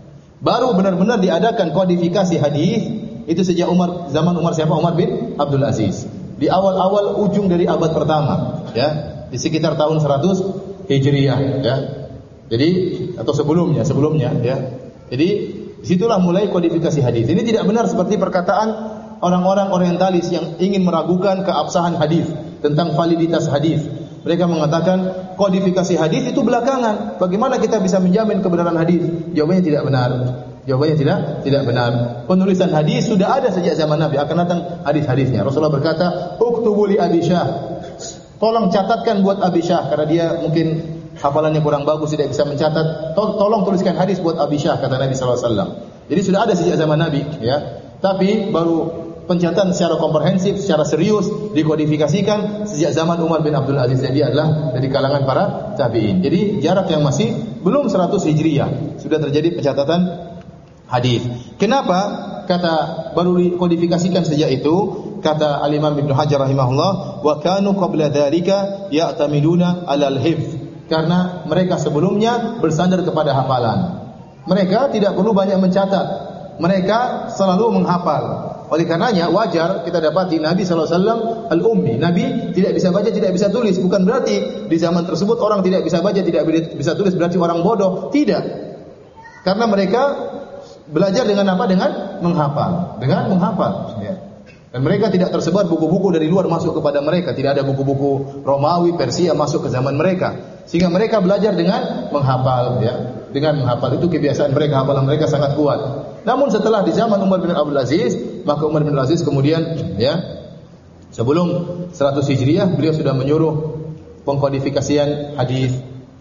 Baru benar-benar diadakan kodifikasi hadis itu sejak Umar, zaman Umar siapa? Umar bin Abdul Aziz. Di awal-awal ujung dari abad pertama, ya, di sekitar tahun seratus Hijriah, ya. Jadi atau sebelumnya, sebelumnya, ya. Jadi disitulah mulai kodifikasi hadis. Ini tidak benar seperti perkataan orang-orang orientalis yang ingin meragukan keabsahan hadis, tentang validitas hadis. Mereka mengatakan kodifikasi hadis itu belakangan. Bagaimana kita bisa menjamin kebenaran hadis? Jawabannya tidak benar. Jawabannya tidak tidak benar. Penulisan hadis sudah ada sejak zaman Nabi. Akan datang hadis-hadisnya. Rasulullah berkata, "Uktubu li Abi Syah." Tolong catatkan buat Abi Syah karena dia mungkin hafalannya kurang bagus tidak bisa mencatat. Tolong tuliskan hadis buat Abi Syah kata Nabi sallallahu alaihi wasallam. Jadi sudah ada sejak zaman Nabi, ya. Tapi baru pencatatan secara komprehensif, secara serius dikodifikasikan sejak zaman Umar bin Abdul Aziz. Jadi adalah dari kalangan para tabi'in. Jadi jarak yang masih belum seratus Hijriah sudah terjadi pencatatan hadis. Kenapa kata baru dikodifikasikan sejak itu? Kata Al-Imam Ibnu Hajar rahimahullah, wa kanu qabla dzalika ya'tamiduna 'alal hifz. Karena mereka sebelumnya bersandar kepada hafalan. Mereka tidak perlu banyak mencatat. Mereka selalu menghafal. Oleh karenanya wajar kita dapati Nabi sallallahu alaihi wasallam al-ummi. Nabi tidak bisa baca, tidak bisa tulis. Bukan berarti di zaman tersebut orang tidak bisa baca, tidak bisa tulis berarti orang bodoh. Tidak. Karena mereka belajar dengan apa? Dengan menghafal. Dengan menghafal. Ya. Dan mereka tidak tersebar buku-buku dari luar masuk kepada mereka. Tidak ada buku-buku Romawi, Persia masuk ke zaman mereka. Sehingga mereka belajar dengan menghafal. Ya. Dengan menghafal. Itu kebiasaan mereka. Hafalan mereka sangat kuat. Namun setelah di zaman Umar bin Abdul Aziz, maka Umar bin Abdul Aziz kemudian, ya, sebelum seratus Hijriah, beliau sudah menyuruh pengkodifikasian hadis.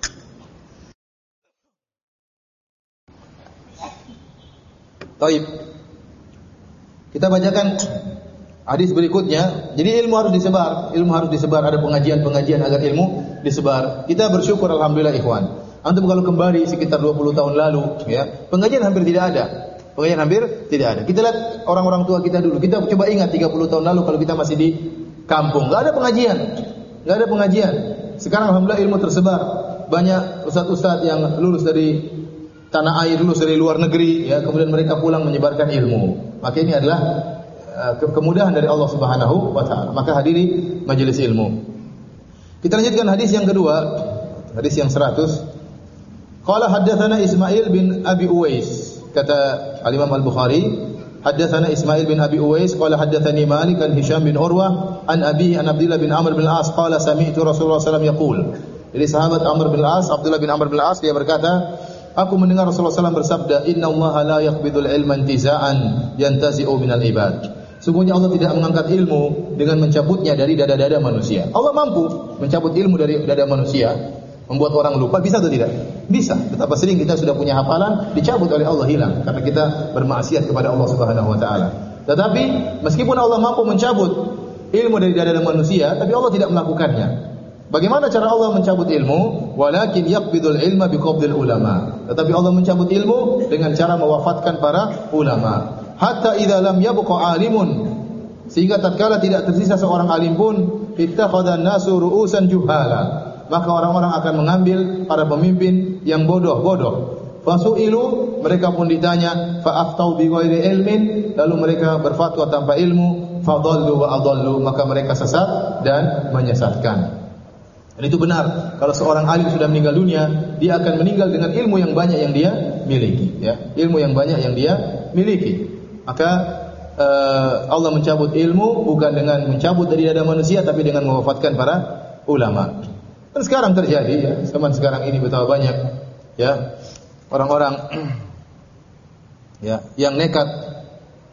Taib. Kita bacakan hadis berikutnya. Jadi ilmu harus disebar, ilmu harus disebar. Ada pengajian-pengajian agar ilmu disebar. Kita bersyukur alhamdulillah ikhwan. Antum kalau kembali sekitar dua puluh tahun lalu, ya, pengajian hampir tidak ada. Pengajian hampir tidak ada. Kita lihat orang-orang tua kita dulu. Kita coba ingat tiga puluh tahun lalu kalau kita masih di kampung, enggak ada pengajian. Enggak ada pengajian. Sekarang alhamdulillah ilmu tersebar. Banyak ustaz-ustaz yang lulus dari tanah air, lulus dari luar negeri, ya, kemudian mereka pulang menyebarkan ilmu. Maka ini adalah uh, ke kemudahan dari Allah Subhanahu wa taala. Maka hadiri majelis ilmu. Kita lanjutkan hadis yang kedua, hadis yang seratus. Qala haddatsana Ismail bin Abi Uwais. Kata Al-Imam Al-Bukhari, haddatsana Ismail bin Abi Uwais qala haddatsani Malik an Hisham bin Urwah an Abi an Abdullah bin Amr bin Al-As qala sami'tu Rasulullah sallallahu alaihi wasallam yaqul. Jadi sahabat Amr bin Al-As, Abdullah bin Amr bin Al-As, dia berkata, aku mendengar Rasulullah sallallahu alaihi wasallam bersabda, innallaha la yaqbidul ilma intiza'an yantazi'u minal ibad. Sungguhnya Allah tidak mengangkat ilmu dengan mencabutnya dari dada-dada manusia. Allah mampu mencabut ilmu dari dada manusia, membuat orang lupa, bisa atau tidak? Bisa. Betapa sering kita sudah punya hafalan dicabut oleh Allah, hilang karena kita bermaksiat kepada Allah Subhanahu wa taala. Tetapi meskipun Allah mampu mencabut ilmu dari dada manusia, tapi Allah tidak melakukannya. Bagaimana cara Allah mencabut ilmu? Walakin yaqbidul ilma biqabdil ulama. Tetapi Allah mencabut ilmu dengan cara mewafatkan para ulama. Hatta idza lam yabqa alimun, sehingga tatkala tidak tersisa seorang alim pun, ittakhadhan nasu ru'usan juhala, maka orang-orang akan mengambil para pemimpin yang bodoh-bodoh. Fasu'ilu, mereka pun ditanya, fa'aftau bi ghairi ilmin, lalu mereka berfatwa tanpa ilmu, fadallu wa adallu, maka mereka sesat dan menyesatkan. Dan itu benar. Kalau seorang alim sudah meninggal dunia, dia akan meninggal dengan ilmu yang banyak yang dia miliki, ya. Ilmu yang banyak yang dia miliki. Maka uh, Allah mencabut ilmu bukan dengan mencabut dari dada manusia, tapi dengan mewafatkan para ulama. Dan sekarang terjadi, ya, zaman sekarang ini betapa banyak, ya, orang-orang ya, yang nekat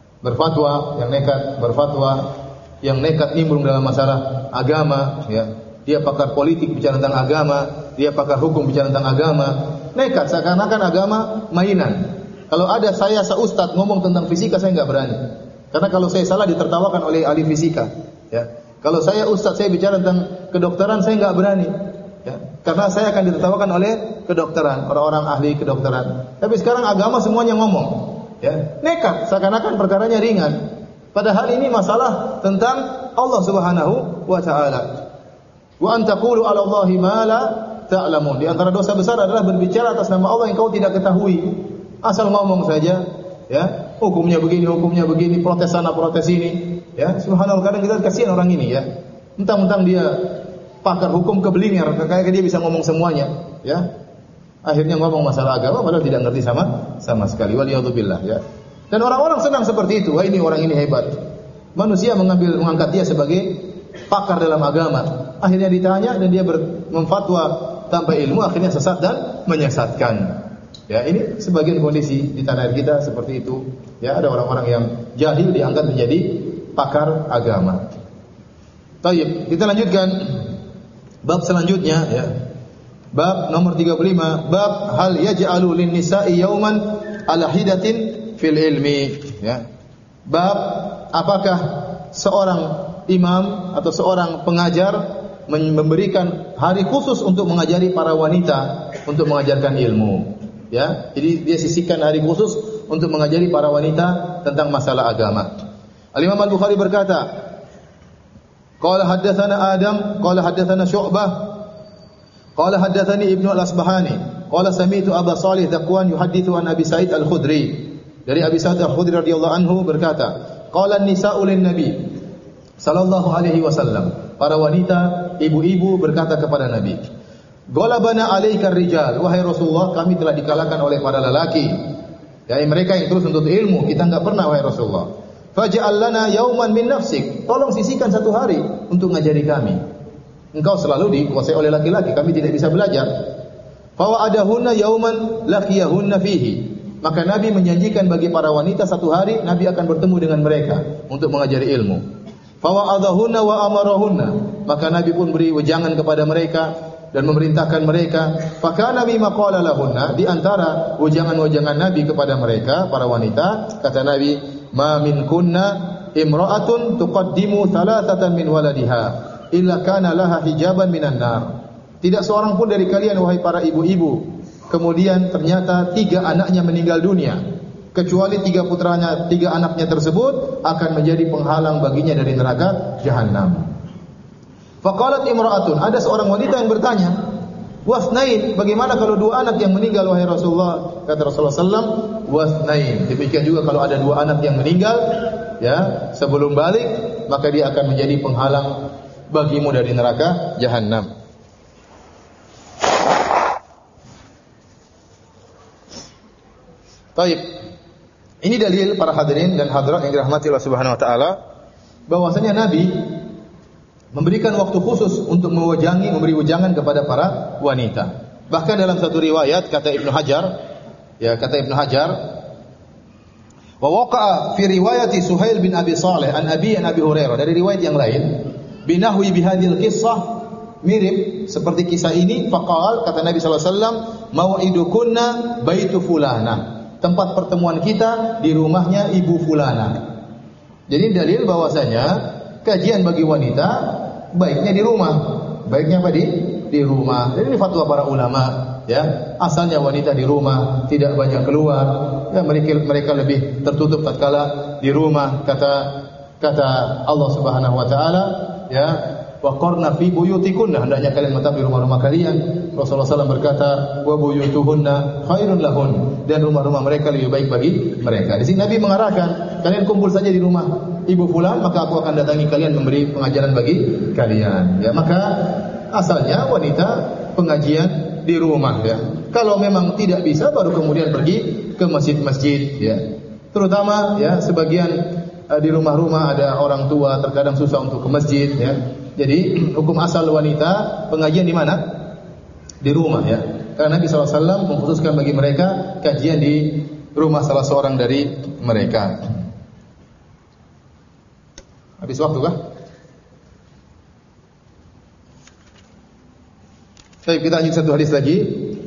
berfatwa, yang nekat berfatwa, yang nekat nimbrung dalam masalah agama, ya. dia pakar politik bicara tentang agama, dia pakar hukum bicara tentang agama. Nekat seakan-akan agama mainan. Kalau ada saya seustad ngomong tentang fisika, saya enggak berani. Karena kalau saya salah ditertawakan oleh ahli fisika, ya. Kalau saya ustaz saya bicara tentang kedokteran, saya enggak berani. Ya, karena saya akan ditertawakan oleh kedokteran, orang-orang ahli kedokteran. Tapi sekarang agama semuanya ngomong, ya, nekat, seakan-akan perkaranya ringan. Padahal ini masalah tentang Allah Subhanahu wa taala. Wa an taqulu 'ala Allahi ma la ta'lamun. Di antara dosa besar adalah berbicara atas nama Allah yang kau tidak ketahui. Asal ngomong saja, ya, hukumnya begini, hukumnya begini, protes sana, protes ini, ya. Subhanallah, kadang kita kasihan orang ini, ya. Mentang-mentang dia pakar hukum keblinger, kayak dia bisa ngomong semuanya, ya. Akhirnya ngomong masalah agama padahal tidak ngerti sama sama sekali. Waliyadzubillah, ya. Dan orang-orang senang seperti itu. Wah, ini orang ini hebat. Manusia mengambil mengangkat dia sebagai pakar dalam agama. Akhirnya ditanya dan dia ber, memfatwa tanpa ilmu, akhirnya sesat dan menyesatkan. Ya, ini sebagian kondisi di tanah air kita seperti itu. Ya, ada orang-orang yang jahil diangkat menjadi pakar agama. Baik, kita lanjutkan. Bab selanjutnya, ya. Bab nomor tiga puluh lima, bab hal yaj'alu lin nisa'i yauman ala hidatin fil ilmi, ya. Bab apakah seorang imam atau seorang pengajar memberikan hari khusus untuk mengajari para wanita untuk mengajarkan ilmu, ya. Jadi dia sisihkan hari khusus untuk mengajari para wanita tentang masalah agama. Al-Imam Al-Bukhari berkata, qala haddatsana Adam, qala haddatsana Syu'bah, qala haddatsani Ibnu Al-Asbahani, qala sami'tu Aba Shalih Dzakwan yuhadditsu an Abi Sa'id Al-Khudri. Dari Abi Sa'id Al-Khudri radhiyallahu anhu berkata, qala an-nisa'u lin-nabi sallallahu alaihi wasallam. Para wanita, ibu-ibu berkata kepada Nabi, "Ghalabana 'alaika ar-rijal." Wahai Rasulullah, kami telah dikalahkan oleh para lelaki. Ya, mereka yang terus menuntut ilmu, kita enggak pernah wahai Rasulullah. Faj'al lana yauman min nafsik. Tolong sisihkan satu hari untuk ngajari kami. Engkau selalu dikuasai oleh laki-laki, kami tidak bisa belajar. Fa wa'adahunna yauman laqiyahunna fihi. Maka Nabi menjanjikan bagi para wanita satu hari Nabi akan bertemu dengan mereka untuk mengajari ilmu. Fa wa'adahunna wa amarahunna. Maka Nabi pun beri wejangan kepada mereka dan memerintahkan mereka. Fakana bima qala lahunna, di antara wejangan-wejangan Nabi kepada mereka para wanita, kata Nabi, ma min kunna imra'atun tuqaddimu thalathatan min waladiha illa kana laha hijaban minan nar. Tidak seorang pun dari kalian wahai para ibu-ibu kemudian ternyata tiga anaknya meninggal dunia, kecuali tiga putranya, tiga anaknya tersebut akan menjadi penghalang baginya dari neraka jahanam. Faqalat imra'atun, ada seorang wanita yang bertanya, wasnain, bagaimana kalau dua anak yang meninggal wahai Rasulullah? Kata Rasulullah sallallahu alaihi wasallam, wasnain. Demikian juga kalau ada dua anak yang meninggal, ya, sebelum balik, maka dia akan menjadi penghalang bagimu dari neraka jahanam. Baik. Ini dalil para hadirin dan hadirat yang dirahmati Allah Subhanahu wa taala bahwasanya Nabi memberikan waktu khusus untuk mewajangi, memberi wejangan kepada para wanita. Bahkan dalam satu riwayat kata Ibnu Hajar, ya kata Ibnu Hajar, wa waqa'a fi riwayati Suhail bin Abi Shalih an Abi an Abi Hurairah, dari riwayat yang lain, binahwi bihadil qissah, mirip seperti kisah ini. Faqal, kata Nabi sallallahu alaihi wasallam, mau'idukunna baitu fulana. Tempat pertemuan kita di rumahnya ibu fulana. Jadi dalil bahwasanya kajian bagi wanita baiknya di rumah. Baiknya apa di di rumah. Jadi ini fatwa para ulama, ya. Asalnya wanita di rumah, tidak banyak keluar. Ya, mereka mereka lebih tertutup tatkala di rumah. Kata kata Allah Subhanahu wa taala, ya, wa qarna fi buyutikunna, hendaknya kalian menetap di rumah-rumah kalian. Rasulullah sallallahu alaihi wasallam berkata, wa buyutuhunna khairun lahun, dan rumah-rumah mereka lebih baik bagi mereka. Di sini Nabi mengarahkan, kalian kumpul saja di rumah ibu fulan, maka aku akan datangi kalian memberi pengajaran bagi kalian. Ya, maka asalnya wanita pengajian di rumah, ya. Kalau memang tidak bisa baru kemudian pergi ke masjid-masjid, ya. Terutama ya sebagian uh, di rumah-rumah ada orang tua terkadang susah untuk ke masjid, ya. Jadi hukum asal wanita pengajian di mana? Di rumah, ya. Karena Nabi sallallahu alaihi wasallam mengkhususkan bagi mereka kajian di rumah salah seorang dari mereka. Habis waktu kah? Baik, kita lanjut satu hadis lagi.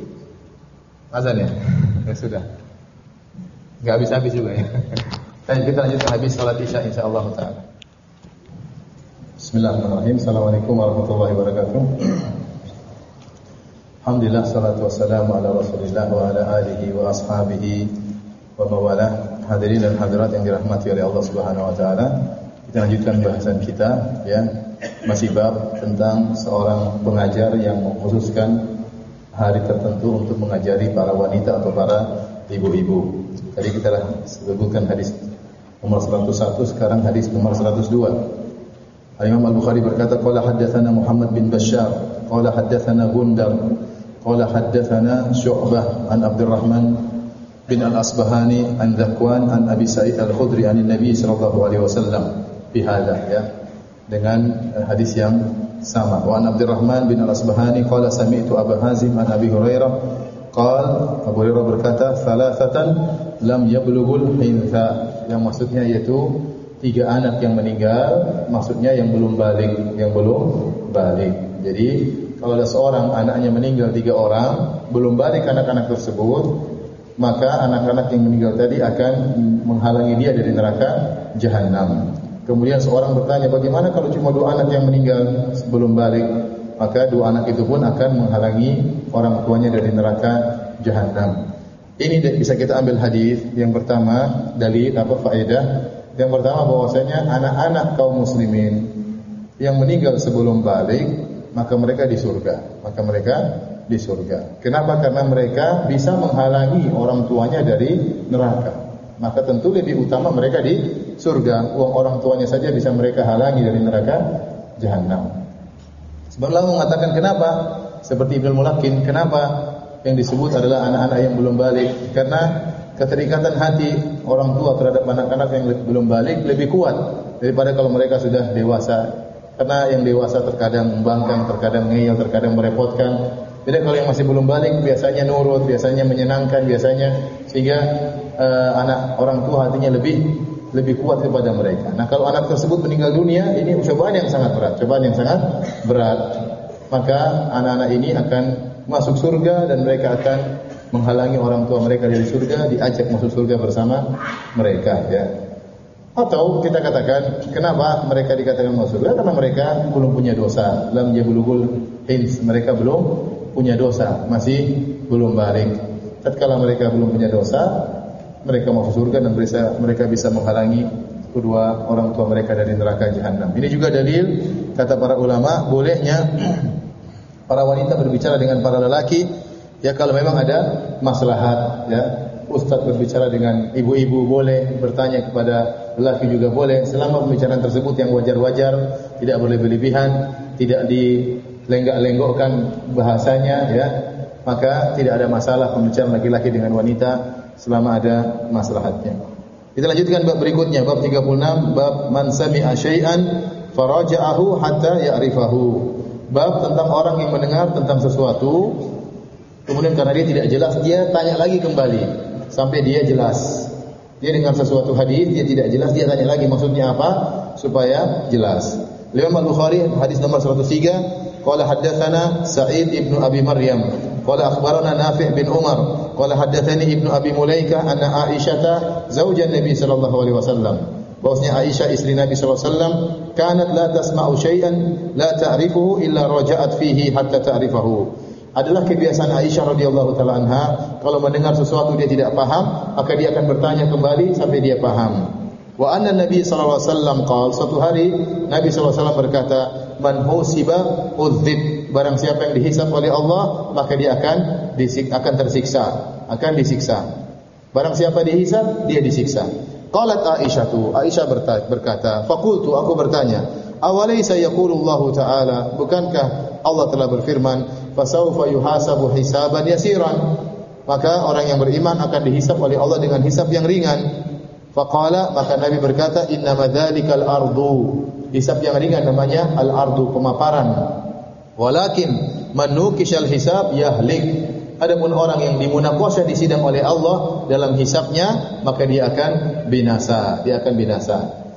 Azan ya? Ya sudah. Enggak habis-habis juga ya. Baik, kita lanjutkan habis salat Isya insyaallah taala. Bismillahirrahmanirrahim. Assalamualaikum warahmatullahi wabarakatuh. Alhamdulillah, salatu wassalamu ala Rasulillah wa ala alihi wa ashabihi wa mawalah. Hadirin dan hadirat yang dirahmati oleh Allah Subhanahu wa taala. Kita lanjutkan bahasan kita ya, masih bab tentang seorang pengajar yang mengkhususkan hari tertentu untuk mengajari para wanita atau para ibu-ibu. Tadi kita telah sebutkan hadis nomor seratus satu, sekarang hadis nomor seratus dua. Imam Al-Bukhari berkata, qala haddatsana Muhammad bin Bashar, qala haddatsana Gundar, qala haddatsana Syu'bah an Abdurrahman bin Al-Asbahani an Zakwan an Abi Sa'id Al-Khudri an Nabi sallallahu alaihi wasallam bihadza ya, dengan hadis yang sama. Wa an Abdurrahman bin Al-Asbahani qala sami'tu Abu Hazim an Abi Hurairah qala, Abu Hurairah berkata, thalathatan lam yablughul hintha, yang maksudnya yaitu tiga anak yang meninggal, maksudnya yang belum balik, yang belum balik. Jadi kalau ada seorang anaknya meninggal tiga orang, belum balik anak-anak tersebut, maka anak-anak yang meninggal tadi akan menghalangi dia dari neraka jahanam. Kemudian seorang bertanya, bagaimana kalau cuma dua anak yang meninggal sebelum balik? Maka dua anak itu pun akan menghalangi orang tuanya dari neraka jahanam. Ini bisa kita ambil hadis yang pertama dari apa faedah? Yang pertama bahwasanya anak-anak kaum muslimin yang meninggal sebelum balik, maka mereka di surga. Maka mereka di surga. Kenapa? Karena mereka bisa menghalangi orang tuanya dari neraka. Maka tentu lebih utama mereka di surga. Uang orang tuanya saja bisa mereka halangi dari neraka jahanam. Sebenarnya mengatakan kenapa? Seperti Ibnu Mulakin, kenapa yang disebut adalah anak-anak yang belum balik? Karena keterikatan hati orang tua terhadap anak-anak yang belum balik lebih kuat daripada kalau mereka sudah dewasa. Karena yang dewasa terkadang membangkang, terkadang ngeyel, terkadang merepotkan. Beda kalau yang masih belum balik, biasanya nurut, biasanya menyenangkan, biasanya sehingga uh, anak orang tua hatinya lebih lebih kuat kepada mereka. Nah, kalau anak tersebut meninggal dunia, ini cobaan yang sangat berat, cobaan yang sangat berat. Maka anak-anak ini akan masuk surga dan mereka akan menghalangi orang tua mereka dari surga, diajak masuk surga bersama mereka ya. Atau kita katakan kenapa mereka dikatakan masuk surga? Karena mereka belum punya dosa. Lam yablughul hins, mereka belum punya dosa, masih belum balik. Tatkala mereka belum punya dosa, mereka masuk surga dan bisa, mereka bisa menghalangi kedua orang tua mereka dari neraka jahanam. Ini juga dalil kata para ulama bolehnya para wanita berbicara dengan para lelaki ya kalau memang ada maslahat ya. Ustaz berbicara dengan ibu-ibu boleh, bertanya kepada lelaki juga boleh, selama pembicaraan tersebut yang wajar-wajar, tidak berlebih-lebihan, tidak dilenggak-lenggokkan bahasanya ya, maka tidak ada masalah pembicaraan laki-laki dengan wanita selama ada maslahatnya. Kita lanjutkan bab berikutnya, bab tiga puluh enam, bab man sami'a syai'an faraja'ahu hatta ya'rifahu. Bab tentang orang yang mendengar tentang sesuatu, kemudian karena dia tidak jelas, dia tanya lagi kembali sampai dia jelas. Dia dengar sesuatu hadis, dia tidak jelas, dia tanya lagi maksudnya apa supaya jelas. Imam Al-Bukhari hadis nomor seratus tiga, qala haddatsana Sa'id ibnu Abi Maryam, qala akhbarana Nafi' bin Umar, qala haddatsani ibnu Abi Mulaikah anna Aisyah zaujan Nabi sallallahu alaihi wasallam. Bahwasanya Aisyah istri Nabi sallallahu alaihi wasallam kanat la tasma'u syai'an la ta'rifuhu illa raja'at fihi hatta ta'rifahu. Adalah kebiasaan Aisyah radhiyallahu taala anha, kalau mendengar sesuatu dia tidak paham, maka dia akan bertanya kembali sampai dia paham. Wa anna Nabi sallallahu alaihi wasallam qala, suatu hari Nabi sallallahu alaihi wasallam berkata, man husiba udzib, barang siapa yang dihisab oleh Allah, maka dia akan disik, akan tersiksa, akan disiksa. Barang siapa dihisab, dia disiksa. Qalat Aisyah tu, Aisyah berkata, faqultu, aku bertanya, awalaysa yaqulullahu ta'ala, bukankah Allah telah berfirman, fasawfa yuhasabu hisaban yasiran, maka orang yang beriman akan dihisab oleh Allah dengan hisab yang ringan. Faqala, maka Nabi berkata, innama dzalikal ardu, hisab yang ringan namanya al-ardu, pemaparan. Walakin man nukishal hisab yahlik, adapun orang yang dimunakosha disidang oleh Allah dalam hisabnya, maka dia akan binasa, dia akan binasa.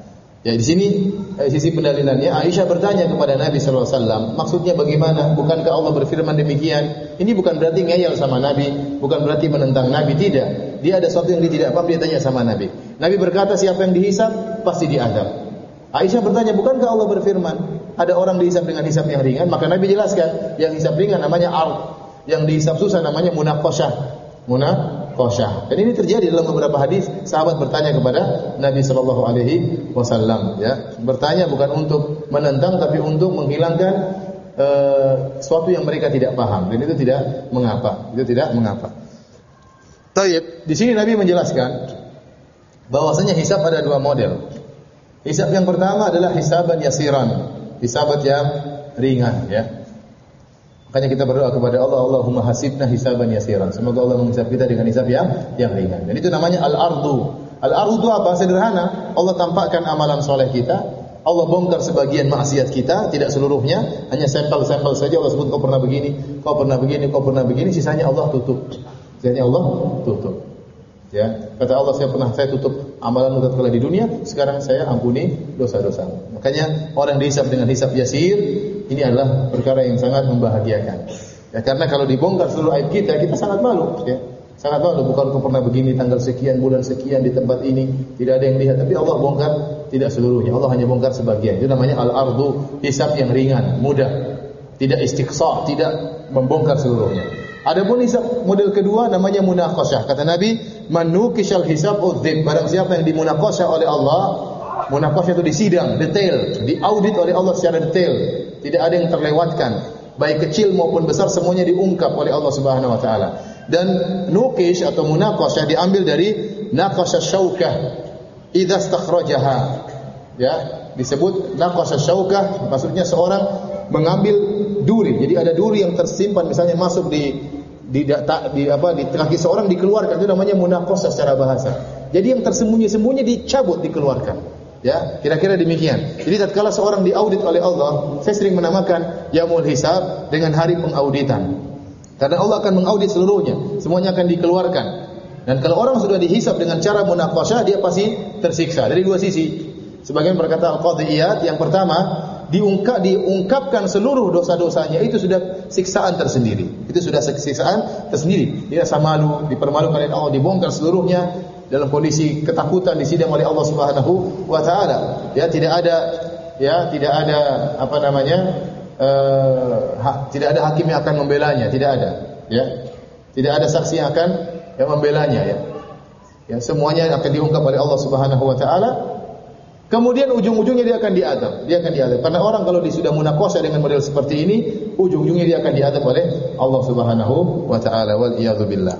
Ya di sini eh, sisi pendalilannya Aisyah bertanya kepada Nabi sallallahu alaihi wasallam, maksudnya bagaimana? Bukankah Allah berfirman demikian? Ini bukan berarti ngeyel sama Nabi, bukan berarti menentang Nabi, tidak. Dia ada sesuatu yang dia tidak paham, dia tanya sama Nabi. Nabi berkata, siapa yang dihisab pasti diazab. Aisyah bertanya, bukankah Allah berfirman ada orang dihisab dengan hisab yang ringan? Maka Nabi jelaskan, yang hisab ringan namanya ard, yang dihisab susah namanya munaqasyah. Munaqasyah. Dan ini terjadi dalam beberapa hadis, sahabat bertanya kepada Nabi sallallahu alaihi wasallam, ya. Bertanya bukan untuk menentang tapi untuk menghilangkan uh, sesuatu yang mereka tidak paham. Dan itu tidak mengapa. Itu tidak mengapa. Taib, di sini Nabi menjelaskan bahwasanya hisab ada dua model. Hisab yang pertama adalah hisaban yasiran, hisabat yang ringan, ya. Makanya kita berdoa kepada Allah, Allahumma hasibna hisaban yasiran. Semoga Allah menghisab kita dengan hisab yang yang ringan. Dan itu namanya al-ardu. Al-ardu itu apa? Sederhana. Allah tampakkan amalan soleh kita. Allah bongkar sebagian maksiat kita, tidak seluruhnya, hanya sampel-sampel saja. Allah sebut kau pernah begini, kau pernah begini, kau pernah begini, sisanya Allah tutup. Sisanya Allah tutup. Ya, kata Allah, saya pernah saya tutup amalan tatkala di dunia, sekarang saya ampuni dosa-dosa. Makanya orang dihisab dengan hisab yasir, ini adalah perkara yang sangat membahagiakan. Ya, karena kalau dibongkar seluruh aib kita, kita sangat malu, ya. Sangat malu, bukan kau pernah begini tanggal sekian, bulan sekian di tempat ini, tidak ada yang lihat, tapi Allah bongkar tidak seluruhnya. Allah hanya bongkar sebagian. Itu namanya al-ardu, hisab yang ringan, mudah. Tidak istiqsa, tidak membongkar seluruhnya. Adapun hisab model kedua namanya munaqasyah. Kata Nabi, man nuqishal hisab udzib. Barang siapa yang dimunaqasyah oleh Allah, munaqasyah itu disidang, detail, diaudit oleh Allah secara detail. Tidak ada yang terlewatkan, baik kecil maupun besar semuanya diungkap oleh Allah Subhanahu wa taala. Dan nuqish atau munaqasyah diambil dari naqasha syaukah idza istakhrajaha. Ya, disebut naqasha syaukah, maksudnya seorang mengambil duri. Jadi ada duri yang tersimpan misalnya masuk di di data di apa di kaki seorang dikeluarkan, itu namanya munaqasyah secara bahasa. Jadi yang tersembunyi-sembunyi dicabut, dikeluarkan. Ya, kira-kira demikian. Jadi tatkala seorang diaudit oleh Allah, saya sering menamakan yaumul hisab dengan hari pengauditan. Karena Allah akan mengaudit seluruhnya, semuanya akan dikeluarkan. Dan kalau orang sudah dihisab dengan cara munaqasyah, dia pasti tersiksa dari dua sisi. Sebagian berkata al-qadhiyat, yang pertama, diungkap diungkapkan seluruh dosa-dosanya, itu sudah siksaan tersendiri. Itu sudah siksaan tersendiri. Dia rasa malu, dipermalukan oleh Allah, dibongkar seluruhnya dalam kondisi ketakutan disidang oleh Allah Subhanahu wa taala. Ya, tidak ada ya, tidak ada apa namanya? Uh, ha, tidak ada hakim yang akan membelanya, tidak ada. Ya. Tidak ada saksi yang akan yang membelanya, ya. Ya, semuanya akan diungkap oleh Allah Subhanahu wa taala. Kemudian ujung-ujungnya dia akan diazab, dia akan diazab. Karena orang kalau dia sudah munaqasyah dengan model seperti ini, ujung-ujungnya dia akan diazab oleh Allah Subhanahu wa taala. Wal iyadzu billah.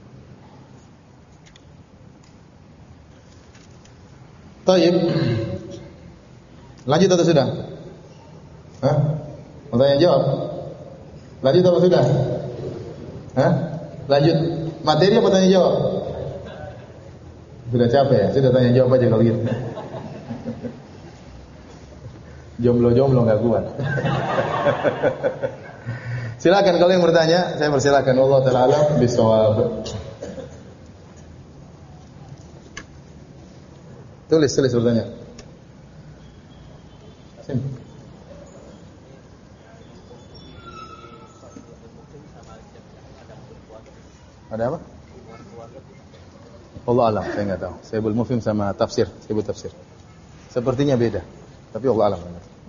Baik. Lanjut atau sudah? Hah? Mau tanya jawab? Lanjut atau sudah? Hah? Lanjut. Materi apa tanya jawab? Sudah capek ya? Sudah tanya jawab aja kalau gitu. Jomblo-jomblo enggak kuat. Silakan kalau yang bertanya, saya persilakan. Allah taala alam bisawab. Tulis, tulis bertanya. Sini. Ada apa? Allah alam, saya enggak tahu. Saya belum mufhim sama tafsir, saya buat tafsir. Sepertinya beda, tapi Allah alam.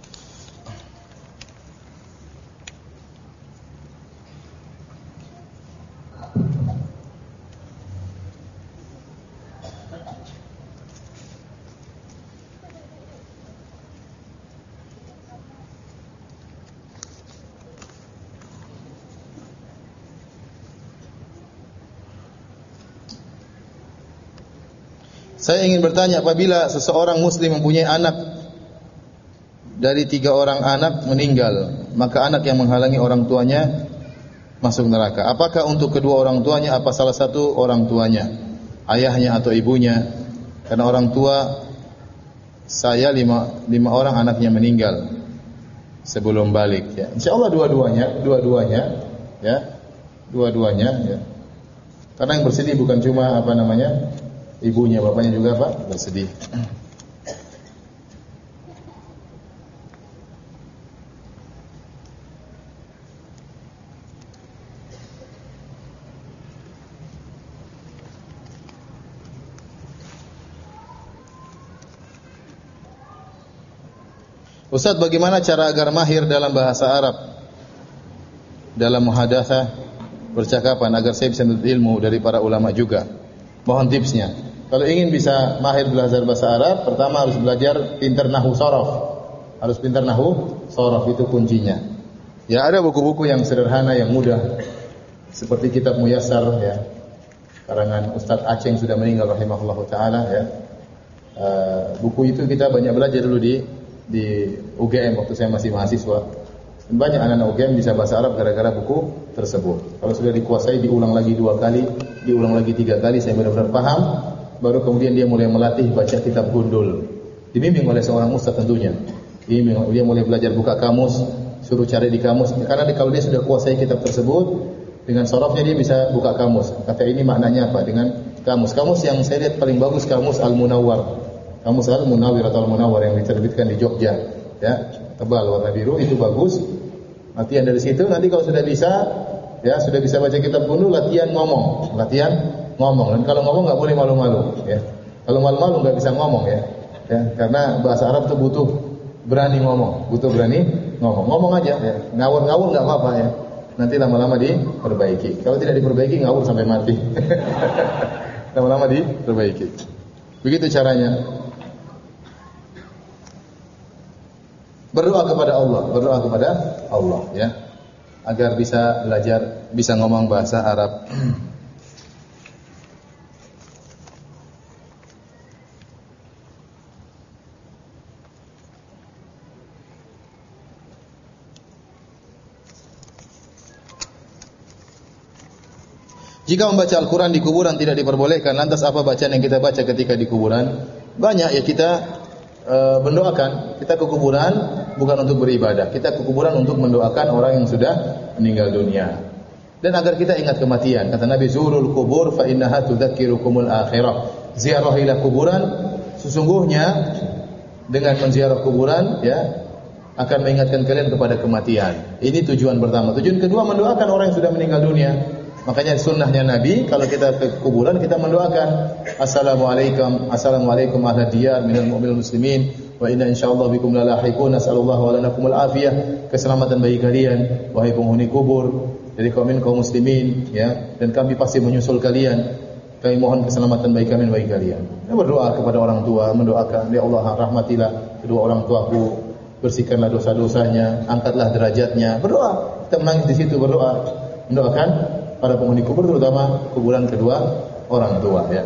Saya ingin bertanya, apabila seseorang muslim mempunyai anak, dari tiga orang anak meninggal, maka anak yang menghalangi orang tuanya masuk neraka. Apakah untuk kedua orang tuanya, apa salah satu orang tuanya, ayahnya atau ibunya? Karena orang tua saya lima, lima orang anaknya meninggal sebelum balik. Ya. Insya Allah dua-duanya, dua-duanya, ya, dua-duanya. Ya. Karena yang bersedih bukan cuma apa namanya ibunya, bapaknya juga apa bersedih. Ustaz, bagaimana cara agar mahir dalam bahasa Arab? Dalam muhadatsah, percakapan, agar saya bisa menuntut ilmu dari para ulama juga. Mohon tipsnya. Kalau ingin bisa mahir belajar bahasa Arab, pertama harus belajar pintar nahwu shorof. Harus pintar nahwu shorof, itu kuncinya. Ya, ada buku-buku yang sederhana, yang mudah, seperti kitab Muyassar, ya, karangan Ustadz Aceh yang sudah meninggal rahimahullahu taala, ya. Uh, buku itu kita banyak belajar dulu di di U G M waktu saya masih mahasiswa. Banyak anak-anak U G M bisa bahasa Arab gara-gara buku tersebut. Kalau sudah dikuasai, diulang lagi dua kali, diulang lagi tiga kali, saya benar-benar paham. Baru kemudian dia mulai melatih baca kitab gundul. Dibimbing oleh seorang ustaz tentunya. Dia mulai belajar buka kamus, suruh cari di kamus. Karena kalau dia sudah kuasai kitab tersebut, dengan sorofnya dia bisa buka kamus. Kata ini maknanya apa? Dengan kamus. Kamus yang saya lihat paling bagus kamus Al-Munawwar. Kamus Al-Munawwir atau Al-Munawwar yang diterbitkan di Jogja, ya, tebal warna biru, itu bagus. Latihan dari situ, nanti kalau sudah bisa, ya, sudah bisa baca kitab gundul, latihan ngomong, latihan ngomong. Dan kalau ngomong nggak boleh malu-malu, ya. Kalau malu-malu nggak bisa ngomong, ya, ya, karena bahasa Arab itu butuh berani ngomong, butuh berani ngomong. Ngomong aja, ya. Ngawur-ngawur nggak apa-apa, ya. Nanti lama-lama diperbaiki. Kalau tidak diperbaiki, ngawur sampai mati. Lama-lama diperbaiki. Begitu caranya. Berdoa kepada Allah, berdoa kepada Allah, ya, agar bisa belajar, bisa ngomong bahasa Arab. Jika membaca Al-Quran di kuburan tidak diperbolehkan, lantas apa bacaan yang kita baca ketika di kuburan? Banyak, ya, kita e, mendoakan. Kita ke kuburan bukan untuk beribadah, kita ke kuburan untuk mendoakan orang yang sudah meninggal dunia. Dan agar kita ingat kematian. Kata Nabi, zurul kubur fa innaha tudzakirukumul akhirah. Ziarahilah kuburan, sesungguhnya dengan menziarah kuburan, ya, akan mengingatkan kalian kepada kematian. Ini tujuan pertama. Tujuan kedua, mendoakan orang yang sudah meninggal dunia. Makanya sunnahnya Nabi, kalau kita ke kuburan kita mendoakan, Assalamualaikum, Assalamualaikum ahla diyar minal mu'minil muslimin, wa inna insyaallah bikum lalahiqun, nasallallahu wa lanakumul afiyah, keselamatan bagi kalian wahai penghuni kubur dari kaum kaum muslimin, ya, dan kami pasti menyusul kalian. Kami mohon keselamatan bagi kami dan bagi kalian. Ya, berdoa kepada orang tua, mendoakan, ya Allah, rahmatilah kedua orang tuaku, bersihkanlah dosa-dosanya, angkatlah derajatnya. Berdoa, kita menangis di situ, berdoa, mendoakan pada penghuni kubur, terutama kuburan kedua orang tua, ya.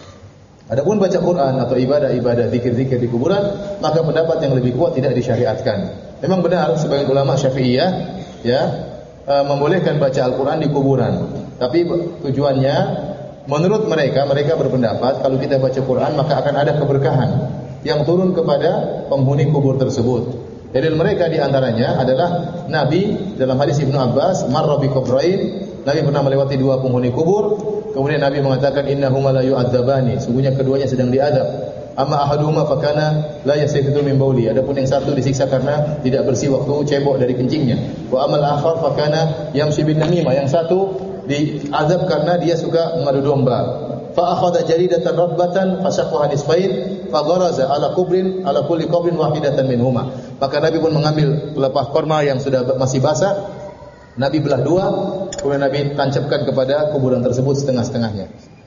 Adapun baca Quran atau ibadah-ibadah zikir-zikir di kuburan, maka pendapat yang lebih kuat tidak disyariatkan. Memang benar sebagian ulama Syafi'iyah, ya, e, membolehkan baca Al-Quran di kuburan. Tapi tujuannya, menurut mereka, mereka berpendapat kalau kita baca Quran maka akan ada keberkahan yang turun kepada penghuni kubur tersebut. Dalil mereka diantaranya adalah Nabi dalam hadis Ibnu Abbas, marra bi qabrain, Nabi pernah melewati dua penghuni kubur, kemudian Nabi mengatakan innahuma la yu'adzabani, sungguhnya keduanya sedang diadab. Amma ahaduhuma fakana la yasitu min bauli, adapun yang satu disiksa karena tidak bersih waktu cebok dari kencingnya. Wa amal akhar fakana yamshi bin namimah, yang satu diazab karena dia suka mengadu domba. Fa akhadha jaridatan rabbatan fasyaqaha nisfain fa gharaza ala kubrin ala kulli qabrin wahidatan minhuma. Maka Nabi pun mengambil pelepah korma yang sudah masih basah, Nabi belah dua, kemudian Nabi tancapkan kepada kuburan tersebut setengah-setengahnya.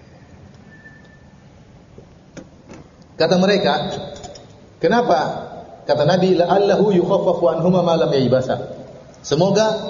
Kata mereka, kenapa? Kata Nabi, la'allahu yukhaffafu anhuma ma lam yaibasa. Semoga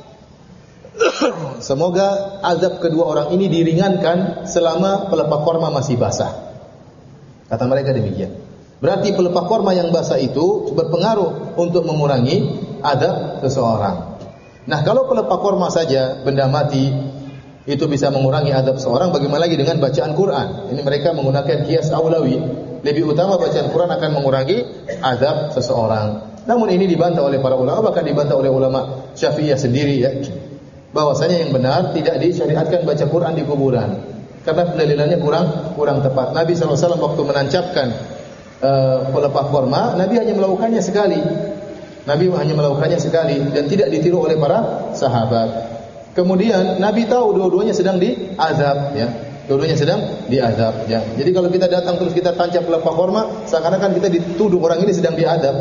semoga azab kedua orang ini diringankan selama pelepah korma masih basah. Kata mereka demikian. Berarti pelepah korma yang basah itu berpengaruh untuk mengurangi azab seseorang. Nah, kalau pelepah korma saja, benda mati, itu bisa mengurangi azab seorang, bagaimana lagi dengan bacaan Quran? Ini mereka menggunakan kias aulawi. Lebih utama bacaan Quran akan mengurangi azab seseorang. Namun ini dibantah oleh para ulama, bahkan dibantah oleh ulama Syafi'iyah sendiri, ya. Bahwasanya yang benar tidak disyariatkan baca Quran di kuburan. Karena pendalilannya kurang kurang tepat. Nabi sallallahu alaihi wasallam waktu menancapkan uh, pelepah korma, Nabi hanya melakukannya sekali. Nabi hanya melakukannya sekali dan tidak ditiru oleh para sahabat. Kemudian Nabi tahu dua-duanya sedang diazab, ya. Dua-duanya sedang diazab, ya. Jadi kalau kita datang terus kita tancap pelepah korma, seakan-akan kita dituduh orang ini sedang diazab, ya.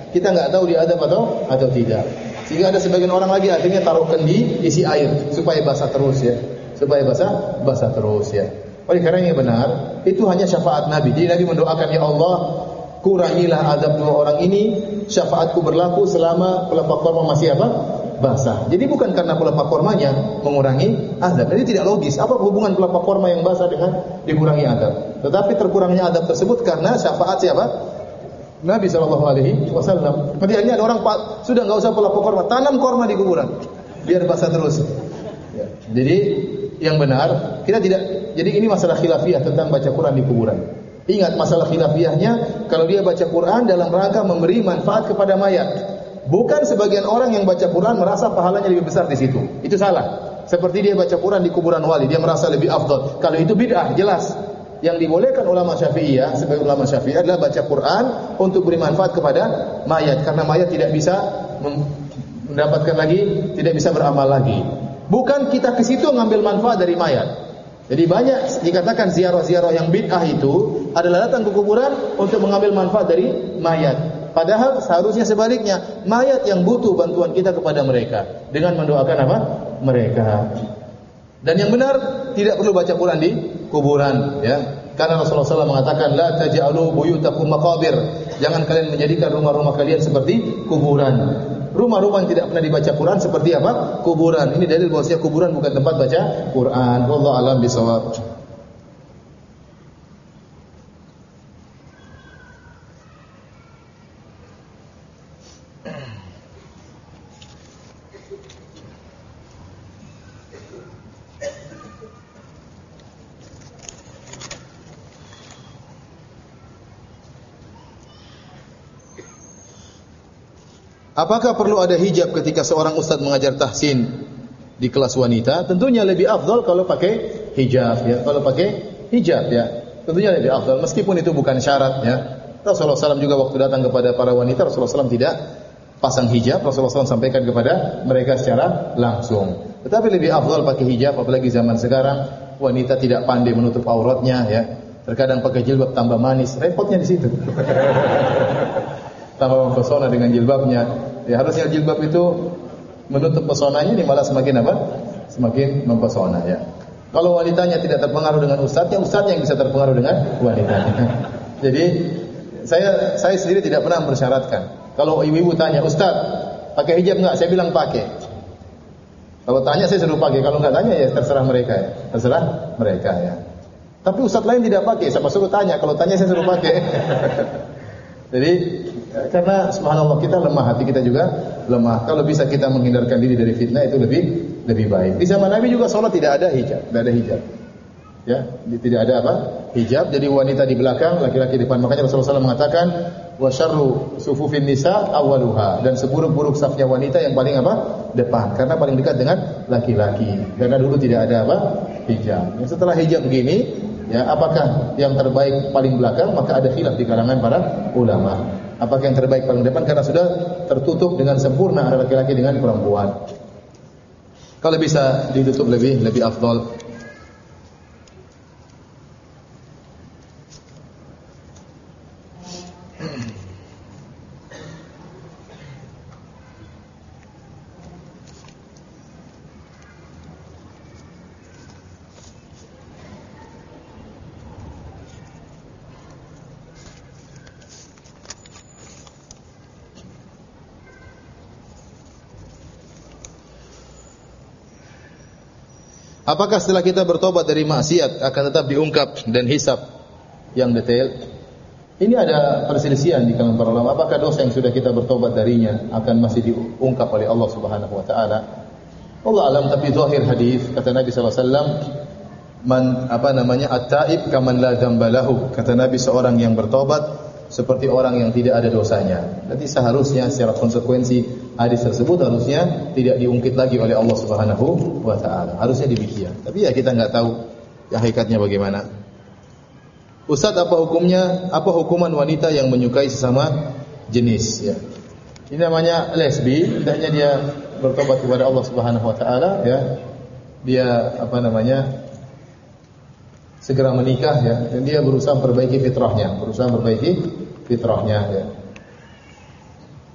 kita nggak tahu dia adab atau atau tidak. Sehingga ada sebagian orang lagi akhirnya taruh kendi isi air supaya basah terus ya. Supaya basah basah terus ya. Oleh karena yang benar, itu hanya syafaat Nabi. Jadi Nabi mendoakan, ya Allah, kurangilah azab dua orang ini, syafaatku berlaku selama pelepah korma masih apa? Basah. Jadi bukan karena pelepah kormanya mengurangi azab. Jadi tidak logis. Apa hubungan pelepah korma yang basah dengan dikurangi azab? Tetapi terkurangnya azab tersebut karena syafaat siapa? Nabi shallallahu alaihi wasallam. Kemudian ada orang sudah enggak usah pelepah korma, tanam korma di kuburan biar basah terus. Ya. Jadi yang benar, kita tidak. Jadi ini masalah khilafiyah tentang baca Quran di kuburan. Ingat masalah khilafiyahnya, kalau dia baca Quran dalam rangka memberi manfaat kepada mayat. Bukan sebagian orang yang baca Quran merasa pahalanya lebih besar di situ. Itu salah. Seperti dia baca Quran di kuburan wali, dia merasa lebih afdal. Kalau itu bid'ah, jelas. Yang dibolehkan ulama Syafi'iyah, sebagai ulama Syafi'iyah adalah baca Quran untuk beri manfaat kepada mayat, karena mayat tidak bisa mendapatkan lagi, tidak bisa beramal lagi. Bukan kita ke situ ngambil manfaat dari mayat. Jadi banyak dikatakan ziarah-ziarah yang bid'ah itu adalah datang ke kuburan untuk mengambil manfaat dari mayat. Padahal seharusnya sebaliknya, mayat yang butuh bantuan kita kepada mereka dengan mendoakan apa? Mereka. Dan yang benar tidak perlu baca Quran di kuburan, ya. Karena Rasulullah shallallahu alaihi wasallam mengatakan, la taj'alu buyutakum maqabir. Jangan kalian menjadikan rumah-rumah kalian seperti kuburan. Rumah-rumah yang tidak pernah dibaca Quran seperti apa? Kuburan. Ini dalil bahwasanya kuburan bukan tempat baca Quran. Wallahu a'lam bishawab. Apakah perlu ada hijab ketika seorang ustaz mengajar tahsin di kelas wanita? Tentunya lebih afdal kalau pakai hijab ya. Kalau pakai hijab ya, tentunya lebih afdal meskipun itu bukan syarat ya. Rasulullah shallallahu alaihi wasallam juga waktu datang kepada para wanita, Rasulullah shallallahu alaihi wasallam tidak pasang hijab. Rasulullah shallallahu alaihi wasallam sampaikan kepada mereka secara langsung. Tetapi lebih afdal pakai hijab, apalagi zaman sekarang wanita tidak pandai menutup auratnya ya. Terkadang pakai jilbab tambah manis, repotnya di situ. Tambah mempesona dengan jilbabnya. Ya harusnya jilbab itu menutup pesonanya, ini malah semakin apa? Semakin mempesona ya. Kalau wanitanya tidak terpengaruh dengan ustadznya, ustadznya yang bisa terpengaruh dengan wanitanya. Jadi saya saya sendiri tidak pernah mempersyaratkan. Kalau ibu-ibu tanya, "Ustaz, pakai hijab enggak?" Saya bilang pakai. Kalau tanya saya suruh pakai, kalau enggak tanya ya terserah mereka ya. Terserah mereka ya. Tapi ustadz lain tidak pakai, siapa suruh tanya? Kalau tanya saya suruh pakai. Jadi karena subhanallah kita lemah, hati kita juga lemah. Kalau bisa kita menghindarkan diri dari fitnah itu lebih lebih baik. Di zaman Nabi juga salat tidak ada hijab, tidak ada hijab. Ya, tidak ada apa? Hijab. Jadi wanita di belakang, laki-laki di depan. Makanya Rasulullah shallallahu alaihi wasallam mengatakan, "Wa syarru sufufin nisa awwaluha." Dan seburuk-buruk safnya wanita yang paling apa? Depan, karena paling dekat dengan laki-laki. Karena dulu tidak ada apa? Hijab. Dan setelah hijab begini, ya, apakah yang terbaik paling belakang? Maka ada khilaf di kalangan para ulama. Apakah yang terbaik paling depan? Karena sudah tertutup dengan sempurna antara laki-laki dengan perempuan. Kalau bisa ditutup lebih lebih afdal. Apakah setelah kita bertobat dari maksiat akan tetap diungkap dan hisab yang detail? Ini ada perselisihan di kalangan para ulama. Apakah dosa yang sudah kita bertobat darinya akan masih diungkap oleh Allah Subhanahu wa taala? Allah alam, tapi zahir hadis kata Nabi sallallahu alaihi wasallam, man apa namanya at-taib kaman la dzamba lahu. Kata Nabi, seorang yang bertobat seperti orang yang tidak ada dosanya. Jadi seharusnya secara konsekuensi hadis tersebut harusnya tidak diungkit lagi oleh Allah Subhanahu wa taala. Harusnya demikian. Tapi ya kita enggak tahu ya hakikatnya bagaimana. Ustaz, apa hukumnya? Apa hukuman wanita yang menyukai sesama jenis ya? Ini namanya lesbi, hendaknya dia bertobat kepada Allah Subhanahu wa taala ya. Dia apa namanya? segera menikah ya, dan dia berusaha memperbaiki fitrahnya, berusaha memperbaiki fitrahnya ya.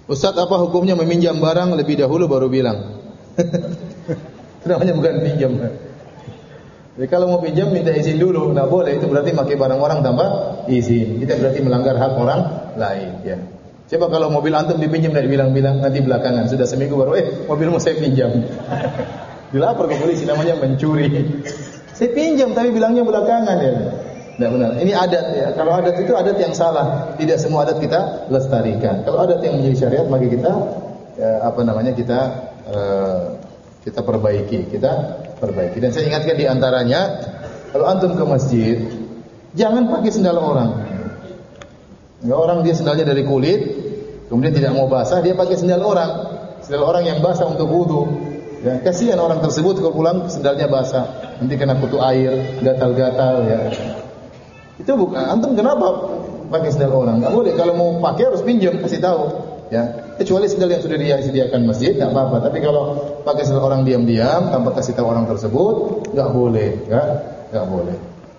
Ustaz, apa hukumnya meminjam barang lebih dahulu baru bilang? Itu namanya bukan pinjam. Jadi kalau mau pinjam minta izin dulu, nggak boleh. Itu berarti pakai barang orang tanpa izin. Kita berarti melanggar hak orang lain. Ya. Coba kalau mobil antum dipinjam dan bilang-bilang nanti belakangan sudah seminggu baru eh mobilmu saya pinjam. Dilapor ke polisi, namanya mencuri. Saya pinjam tapi bilangnya belakangan ya. Tidak benar. Ini adat ya. Kalau adat itu adat yang salah. Tidak semua adat kita lestarikan. Kalau adat yang menjadi syariat maka kita ya, apa namanya kita uh, kita perbaiki, kita perbaiki. Dan saya ingatkan di antaranya, kalau antum ke masjid, jangan pakai sendal orang. Ya, orang dia sendalnya dari kulit, kemudian tidak mau basah, dia pakai sendal orang. Sendal orang yang basah untuk wudu. Ya, kasihan orang tersebut kalau pulang sendalnya basah, nanti kena kutu air, gatal-gatal ya. Itu bukan. Antum kenapa pakai sendal orang? Enggak boleh. Kalau mau pakai harus pinjam, kasih tahu. Ya, kecuali sendal yang sudah disediakan masjid, enggak apa-apa. Tapi kalau pakai sendal orang diam-diam tanpa kasih tahu orang tersebut, enggak boleh, ya, enggak boleh.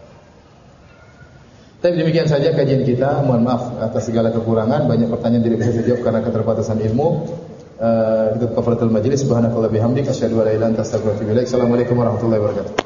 Tapi demikian saja kajian kita. Mohon maaf atas segala kekurangan. Banyak pertanyaan tidak bisa saya jawab karena keterbatasan ilmu. Uh, itu kafaratul majlis. Subhanakallah bihamdik asyhadu an la ilaha illa anta astaghfiruka wa atubu ilaik. Assalamualaikum warahmatullahi wabarakatuh.